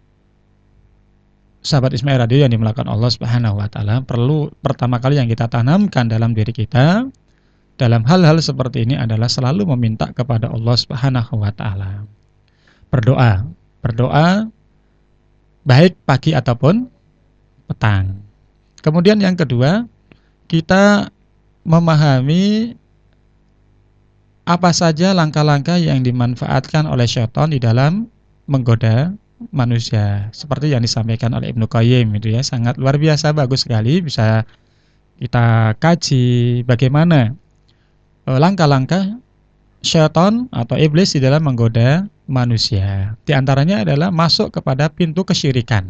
Speaker 2: sahabat Ismail Radio yang dimulakan Allah Subhanahu wa taala, perlu pertama kali yang kita tanamkan dalam diri kita dalam hal-hal seperti ini adalah selalu meminta kepada Allah Subhanahu wa taala. Berdoa, berdoa baik pagi ataupun petang. Kemudian yang kedua, kita memahami apa saja langkah-langkah yang dimanfaatkan oleh syaitan di dalam menggoda manusia, seperti yang disampaikan oleh Ibnu Qayyim itu ya, sangat luar biasa, bagus sekali, bisa kita kaji bagaimana eh, langkah-langkah syaitan atau iblis di dalam menggoda manusia. Di antaranya adalah masuk kepada pintu kesyirikan.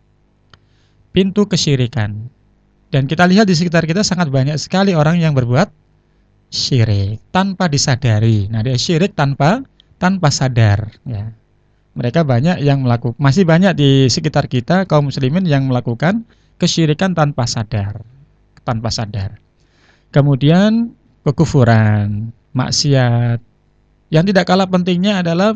Speaker 2: Pintu kesyirikan. Dan kita lihat di sekitar kita sangat banyak sekali orang yang berbuat syirik tanpa disadari. Nah, dia syirik tanpa tanpa sadar ya. Mereka banyak yang melakukan, masih banyak di sekitar kita kaum muslimin yang melakukan kesyirikan tanpa sadar, tanpa sadar. Kemudian kekufuran, maksiat. Yang tidak kalah pentingnya adalah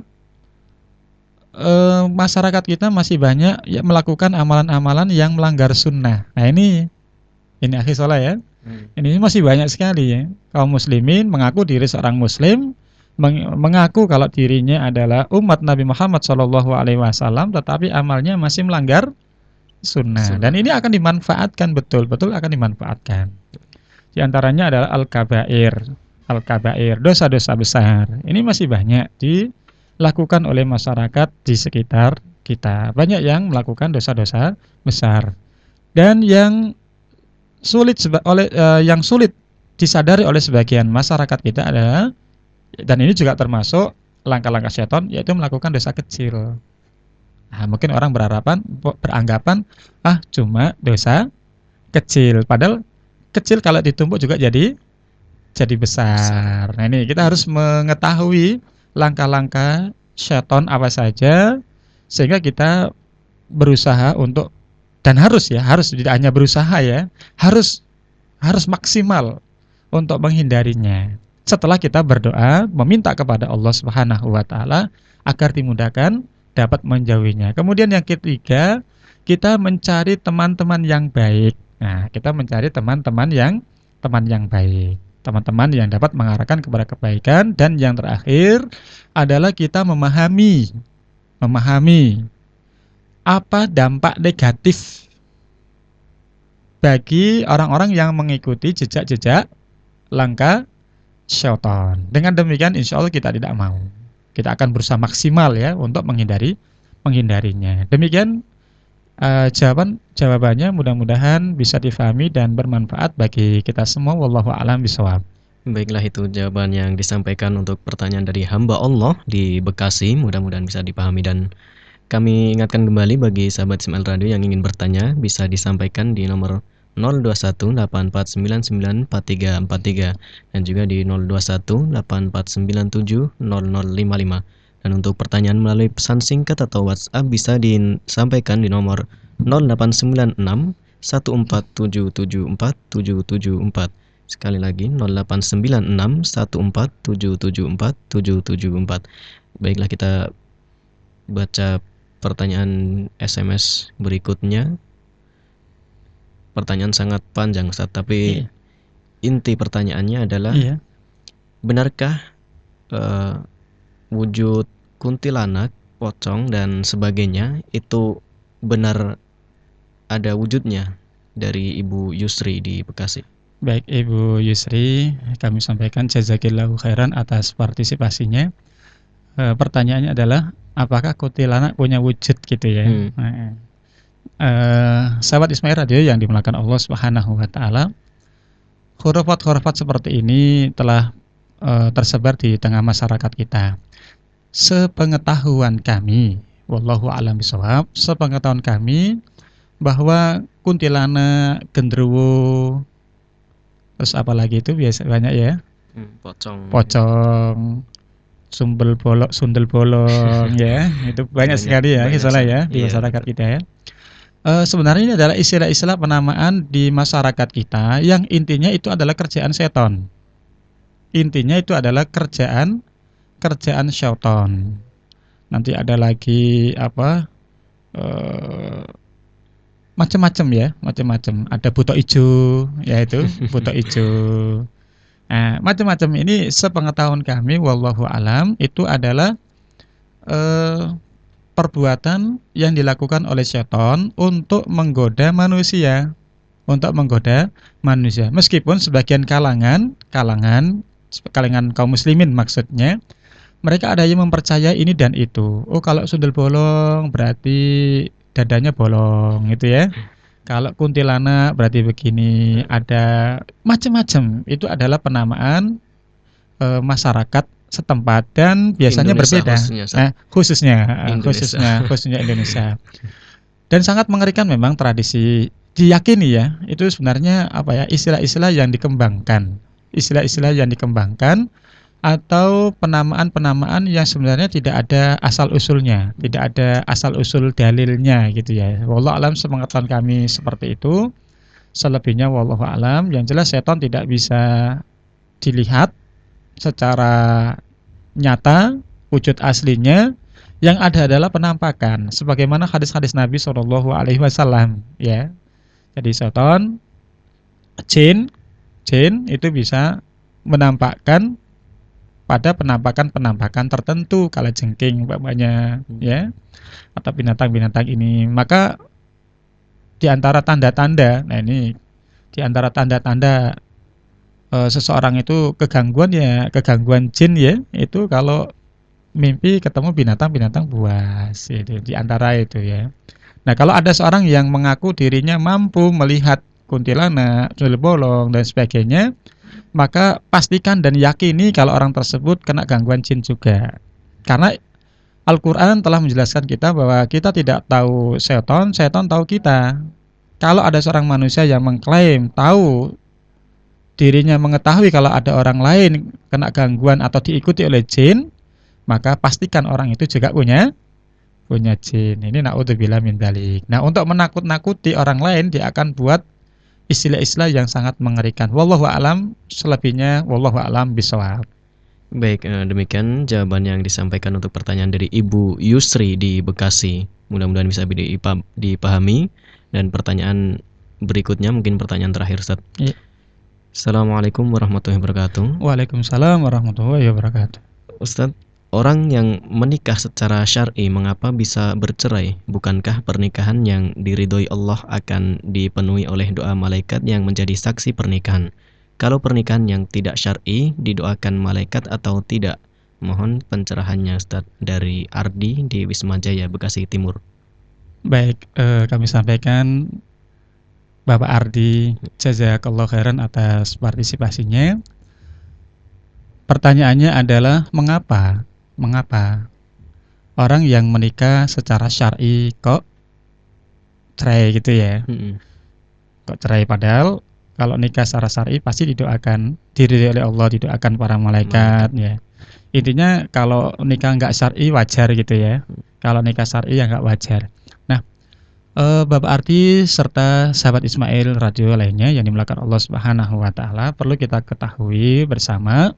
Speaker 2: e, masyarakat kita masih banyak yang melakukan amalan-amalan yang melanggar sunnah. Nah ini, ini akhir sholat ya. Hmm. Ini masih banyak sekali ya. Kaum muslimin mengaku diri seorang muslim, mengaku kalau dirinya adalah umat Nabi Muhammad shallallahu alaihi wasallam, tetapi amalnya masih melanggar sunnah. Dan ini akan dimanfaatkan, betul-betul akan dimanfaatkan. Di antaranya adalah al-kabair, al-kabair, dosa-dosa besar. Ini masih banyak dilakukan oleh masyarakat di sekitar kita. Banyak yang melakukan dosa-dosa besar. Dan yang sulit oleh uh, yang sulit disadari oleh sebagian masyarakat kita adalah, dan ini juga termasuk langkah-langkah syaitan, yaitu melakukan dosa kecil. Nah, mungkin orang berharapan, beranggapan, ah cuma dosa kecil. Padahal kecil kalau ditumpuk juga jadi jadi besar. Nah ini kita harus mengetahui langkah-langkah syaitan apa saja, sehingga kita berusaha untuk, dan harus ya, harus tidak hanya berusaha ya, harus harus maksimal untuk menghindarinya. Setelah kita berdoa, meminta kepada Allah Subhanahu wa taala agar dimudahkan dapat menjauhinya. Kemudian yang ketiga, kita mencari teman-teman yang baik. Nah, kita mencari teman-teman yang teman yang baik, teman-teman yang dapat mengarahkan kepada kebaikan. Dan yang terakhir adalah kita memahami memahami apa dampak negatif bagi orang-orang yang mengikuti jejak-jejak langkah syaitan. Dengan demikian insya Allah kita tidak mau. Kita akan berusaha maksimal ya untuk menghindari menghindarinya. Demikian uh, jawaban jawabannya, mudah-mudahan bisa difahami dan bermanfaat bagi kita semua. Wallahu a'lam bishawab.
Speaker 3: Baiklah, itu jawaban yang disampaikan untuk pertanyaan dari hamba Allah di Bekasi. Mudah-mudahan bisa dipahami, dan kami ingatkan kembali bagi sahabat Ismail Radio yang ingin bertanya bisa disampaikan di nomor nol dua satu delapan empat sembilan sembilan empat tiga empat tiga dan juga di nol dua satu delapan empat sembilan tujuh nol nol lima lima. Dan untuk pertanyaan melalui pesan singkat atau WhatsApp bisa disampaikan di nomor nol delapan sembilan enam satu empat tujuh tujuh empat tujuh tujuh empat. Sekali lagi nol delapan sembilan enam satu empat tujuh tujuh empat tujuh tujuh empat. Baiklah, kita baca pertanyaan S M S berikutnya. Pertanyaan sangat panjang, Ustaz, tapi iya, inti pertanyaannya adalah iya, benarkah uh, wujud kuntilanak, pocong dan sebagainya itu benar ada wujudnya dari Ibu Yusri di Bekasi?
Speaker 2: Baik Ibu Yusri, kami sampaikan jazakillahu khairan atas partisipasinya. E, pertanyaannya adalah apakah kuntilanak punya wujud gitu ya? Hmm. Nah, Uh, sahabat Ismail Radio yang dimuliakan Allah Subhanahu wa taala, khurafat-khurafat seperti ini telah uh, tersebar di tengah masyarakat kita. Sepengetahuan kami, wallahu a'lam bishawab, sepengetahuan kami bahwa kuntilanak, genderuwo, terus apalagi itu biasa banyak ya,
Speaker 3: hmm, pocong,
Speaker 2: pocong, sumbel bolong, sundel bolong ya, itu banyak, banyak sekali ya, misalnya ya di iya, masyarakat kita ya. Uh, sebenarnya ini adalah istilah-istilah penamaan di masyarakat kita yang intinya itu adalah kerjaan setan. Intinya itu adalah kerjaan kerjaan syaitan. Nanti ada lagi apa uh, macam-macam ya, macam-macam. Ada buto ijo, yaitu buto ijo. Nah, macam-macam ini sepengetahuan kami, wallahu alam, itu adalah uh, perbuatan yang dilakukan oleh syaitan untuk menggoda manusia, untuk menggoda manusia. Meskipun sebagian kalangan, kalangan kalangan kaum muslimin maksudnya, mereka ada yang mempercayai ini dan itu. Oh, kalau sundel bolong berarti dadanya bolong gitu ya. Kalau kuntilanak berarti begini, ada macam-macam. Itu adalah penamaan e, masyarakat setempat dan biasanya
Speaker 3: Indonesia
Speaker 2: berbeda.
Speaker 3: khususnya,
Speaker 2: Nah, khususnya
Speaker 3: Indonesia.
Speaker 2: khususnya khususnya Indonesia. Dan sangat mengerikan memang tradisi, diyakini ya, itu sebenarnya apa ya, istilah-istilah yang dikembangkan. Istilah-istilah yang dikembangkan atau penamaan-penamaan yang sebenarnya tidak ada asal-usulnya, tidak ada asal-usul dalilnya gitu ya. Wallahu alam, sepengetahuan kami seperti itu. Selebihnya wallahu alam. Yang jelas setan tidak bisa dilihat secara nyata wujud aslinya. Yang ada adalah penampakan, sebagaimana hadis-hadis Nabi shallallahu alaihi wasallam ya. Jadi setan, jin, jin itu bisa menampakkan pada penampakan-penampakan tertentu, kala jengking umpamanya ya, atau binatang-binatang ini. Maka di antara tanda-tanda, nah ini di antara tanda-tanda e, seseorang itu kegangguan ya, kegangguan jin ya, itu kalau mimpi ketemu binatang-binatang buas, itu di antara itu ya. Nah, kalau ada seorang yang mengaku dirinya mampu melihat kuntilanak, sundel bolong dan sebagainya, maka pastikan dan yakini kalau orang tersebut kena gangguan jin juga. Karena Al-Quran telah menjelaskan kita bahwa kita tidak tahu setan, setan tahu kita. Kalau ada seorang manusia yang mengklaim tahu dirinya mengetahui kalau ada orang lain kena gangguan atau diikuti oleh jin, maka pastikan orang itu juga punya punya jin. Ini na'udzubillah min dzalik. Nah, untuk menakut-nakuti orang lain, dia akan buat istilah-istilah yang sangat mengerikan. Wallahu a'lam, selebihnya wallahu a'lam bishawab.
Speaker 3: Baik, demikian jawaban yang disampaikan untuk pertanyaan dari Ibu Yusri di Bekasi. Mudah-mudahan bisa dipahami. Dan pertanyaan berikutnya, mungkin pertanyaan terakhir, Ustaz.
Speaker 2: Ya.
Speaker 3: Assalamualaikum warahmatullahi wabarakatuh.
Speaker 2: Waalaikumsalam warahmatullahi wabarakatuh.
Speaker 3: Ustaz, orang yang menikah secara syar'i mengapa bisa bercerai? Bukankah pernikahan yang diridhoi Allah akan dipenuhi oleh doa malaikat yang menjadi saksi pernikahan? Kalau pernikahan yang tidak syar'i didoakan malaikat atau tidak? Mohon pencerahannya, Ustaz. Dari Ardi di Wisma Jaya, Bekasi Timur.
Speaker 2: Baik, eh, kami sampaikan Bapak Ardi, jazakallahu khairan atas partisipasinya. Pertanyaannya adalah mengapa? Mengapa orang yang menikah secara syar'i kok cerai gitu ya? Hmm. Kok cerai, padahal kalau nikah secara syar'i pasti didoakan, diridhoi oleh Allah, didoakan para malaikat hmm. ya. Intinya kalau nikah enggak syar'i wajar gitu ya. Hmm. Kalau nikah syar'i ya enggak wajar. Nah, eh, Bapak Ardi serta sahabat Ismail Radio lainnya yang dimuliakan Allah Subhanahu wa taala, perlu kita ketahui bersama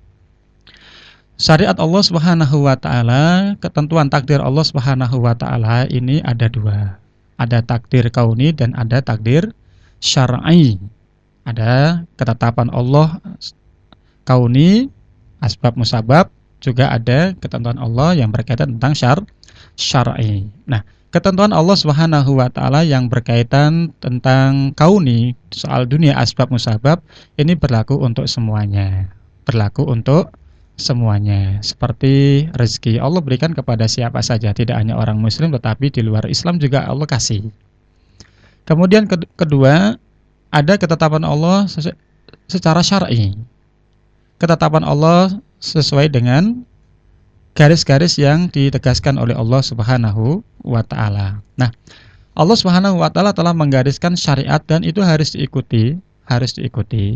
Speaker 2: syariat Allah Subhanahu wa taala, ketentuan takdir Allah Subhanahu wa taala ini ada dua. Ada takdir kauni dan ada takdir syar'i. Ada ketetapan Allah kauni, asbab musabab, juga ada ketentuan Allah yang berkaitan tentang syar syar'i. Nah, ketentuan Allah Subhanahu wa taala yang berkaitan tentang kauni, soal dunia asbab musabab, ini berlaku untuk semuanya. Berlaku untuk semuanya. Seperti rezeki Allah berikan kepada siapa saja, tidak hanya orang muslim tetapi di luar Islam juga Allah kasih. Kemudian kedua, ada ketetapan Allah secara syar'i. Ketetapan Allah sesuai dengan garis-garis yang ditegaskan oleh Allah Subhanahu wa taala. Nah, Allah Subhanahu wa taala telah menggariskan syariat dan itu harus diikuti, harus diikuti.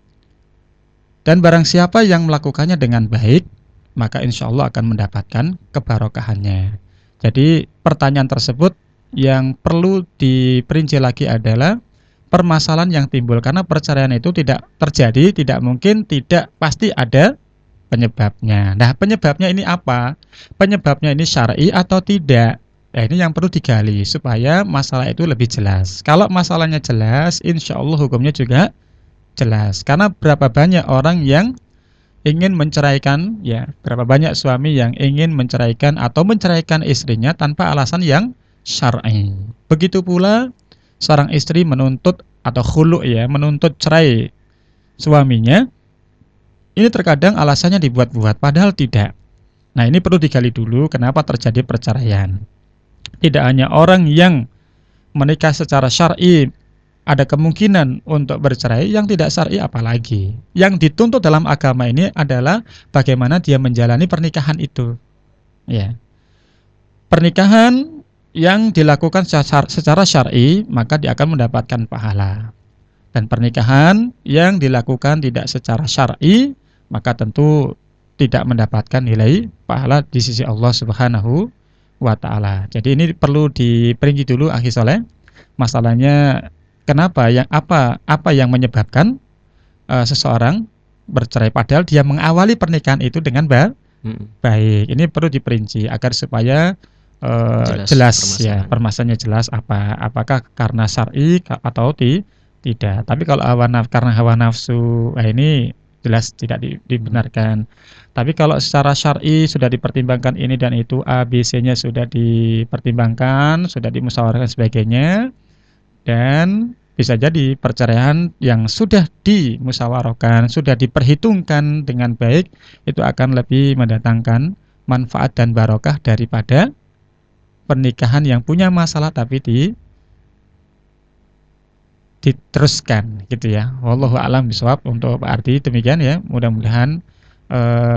Speaker 2: Dan barang siapa yang melakukannya dengan baik, maka insya Allah akan mendapatkan kebarokahannya. Jadi pertanyaan tersebut yang perlu diperinci lagi adalah permasalahan yang timbul. Karena perceraian itu tidak terjadi, tidak mungkin, tidak pasti ada penyebabnya. Nah, penyebabnya ini apa? Penyebabnya ini syar'i atau tidak? Nah, ini yang perlu digali supaya masalah itu lebih jelas. Kalau masalahnya jelas, insya Allah hukumnya juga jelas. Karena berapa banyak orang yang ingin menceraikan, ya, berapa banyak suami yang ingin menceraikan atau menceraikan istrinya tanpa alasan yang syar'i. Begitu pula seorang istri menuntut atau khulu, ya, menuntut cerai suaminya ini terkadang alasannya dibuat-buat, padahal tidak. Nah, ini perlu digali dulu kenapa terjadi perceraian. Tidak hanya orang yang menikah secara syar'i ada kemungkinan untuk bercerai, yang tidak syar'i apalagi. Yang dituntut dalam agama ini adalah bagaimana dia menjalani pernikahan itu. Ya. Pernikahan yang dilakukan secara syar'i, maka dia akan mendapatkan pahala. Dan pernikahan yang dilakukan tidak secara syar'i, maka tentu tidak mendapatkan nilai pahala di sisi Allah Subhanahu wa ta'ala. Jadi ini perlu diperinci dulu, akhi soleh. Masalahnya kenapa, yang apa apa yang menyebabkan uh, seseorang bercerai padahal dia mengawali pernikahan itu dengan ba- hmm. baik. Ini perlu diperinci agar supaya uh, jelas, jelas ya, permasalahannya jelas apa, apakah karena syar'i atau ti, tidak. Tapi kalau hawa naf, karena hawa nafsu, nah ini jelas tidak di, dibenarkan. Tapi kalau secara syar'i sudah dipertimbangkan ini dan itu, A, B, C-nya sudah dipertimbangkan, sudah dimusyawarahkan sebagainya, dan bisa jadi perceraian yang sudah dimusyawarahkan, sudah diperhitungkan dengan baik, itu akan lebih mendatangkan manfaat dan barokah daripada pernikahan yang punya masalah tapi di diteruskan gitu ya. Wallahu a'lam bishawab. Untuk Pak Ardi demikian ya. Mudah-mudahan e,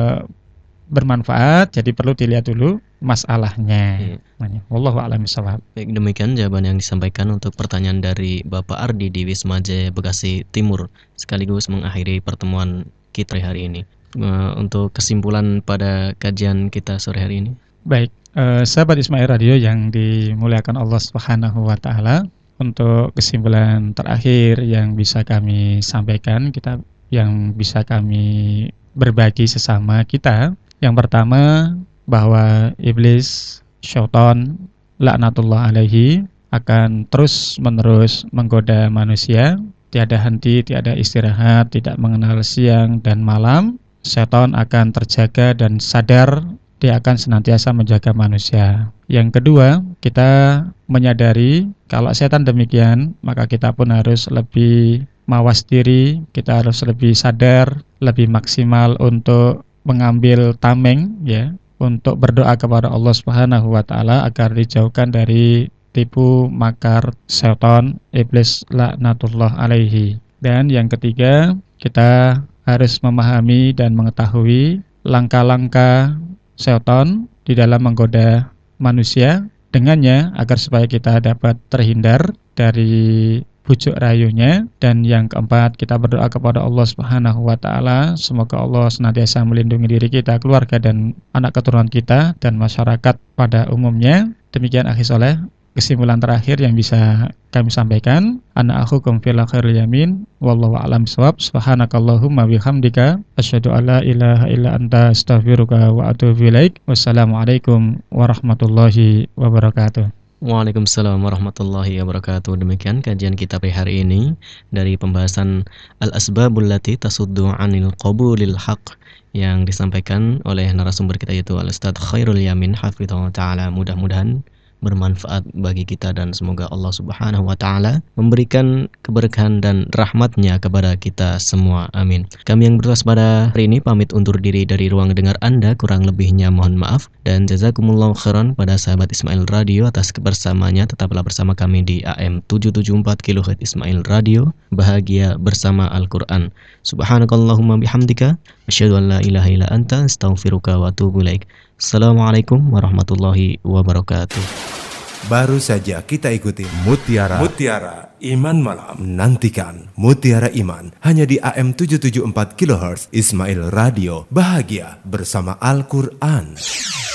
Speaker 2: bermanfaat. Jadi perlu dilihat dulu masalahnya. Hmm. Wallahu a'lam bishawab.
Speaker 3: Baik, demikian jawaban yang disampaikan untuk pertanyaan dari Bapak Ardi di Wisma Jaya Bekasi Timur, sekaligus mengakhiri pertemuan kita hari ini. E, untuk kesimpulan pada kajian kita sore hari ini.
Speaker 2: Baik, e, sahabat Ismail Radio yang dimuliakan Allah Subhanahu wa taala. Untuk kesimpulan terakhir yang bisa kami sampaikan, kita yang bisa kami berbagi sesama kita, yang pertama bahwa iblis, syaitan, laknatullah alaihi, akan terus menerus menggoda manusia, tiada henti, tiada istirahat, tidak mengenal siang dan malam. Syaitan akan terjaga dan sadar dia akan senantiasa menjaga manusia. Yang kedua, kita menyadari kalau setan demikian, maka kita pun harus lebih mawas diri, kita harus lebih sadar, lebih maksimal untuk mengambil tameng ya, untuk berdoa kepada Allah Subhanahu wa taala agar dijauhkan dari tipu makar setan, iblis laknatullah alaihi. Dan yang ketiga, kita harus memahami dan mengetahui langkah-langkah setan di dalam menggoda manusia dengannya agar supaya kita dapat terhindar dari bujuk rayunya. Dan yang keempat, kita berdoa kepada Allah Subhanahu wa taala semoga Allah senantiasa melindungi diri kita, keluarga dan anak keturunan kita dan masyarakat pada umumnya. Demikian akhi soleh kesimpulan terakhir yang bisa kami sampaikan. Ana akhukum fil khairil yamin wallahu a'lam bishawab. Subhanakallahumma bihamdika asyhadu an la ilaha illa anta astaghfiruka wa atubu ilaik. Wassalamualaikum warahmatullahi wabarakatuh.
Speaker 3: Waalaikumsalam warahmatullahi wabarakatuh. Demikian kajian kita hari ini dari pembahasan al-asbabul lati tasuddu 'anil qabulil haqq yang disampaikan oleh narasumber kita yaitu Al-Ustadz Khairul Yamin hafizahullah taala. Mudah-mudahan bermanfaat bagi kita dan semoga Allah Subhanahu wa taala memberikan keberkahan dan rahmatnya kepada kita semua. Amin. Kami yang bertugas pada hari ini pamit undur diri dari ruang dengar Anda, kurang lebihnya mohon maaf, dan jazakumullahu khairan pada sahabat Ismail Radio atas kebersamaannya. Tetaplah bersama kami di A M tujuh tujuh empat kilohertz Ismail Radio, bahagia bersama Al-Qur'an. Subhanakallahumma bihamdika asyhadu an la ilaha illa anta astaghfiruka wa atubu ilaik. Assalamualaikum warahmatullahi wabarakatuh.
Speaker 1: Baru saja kita ikuti Mutiara Mutiara Iman Malam. Nantikan Mutiara Iman hanya di A M tujuh tujuh empat kilohertz Ismail Radio, bahagia bersama Al-Quran.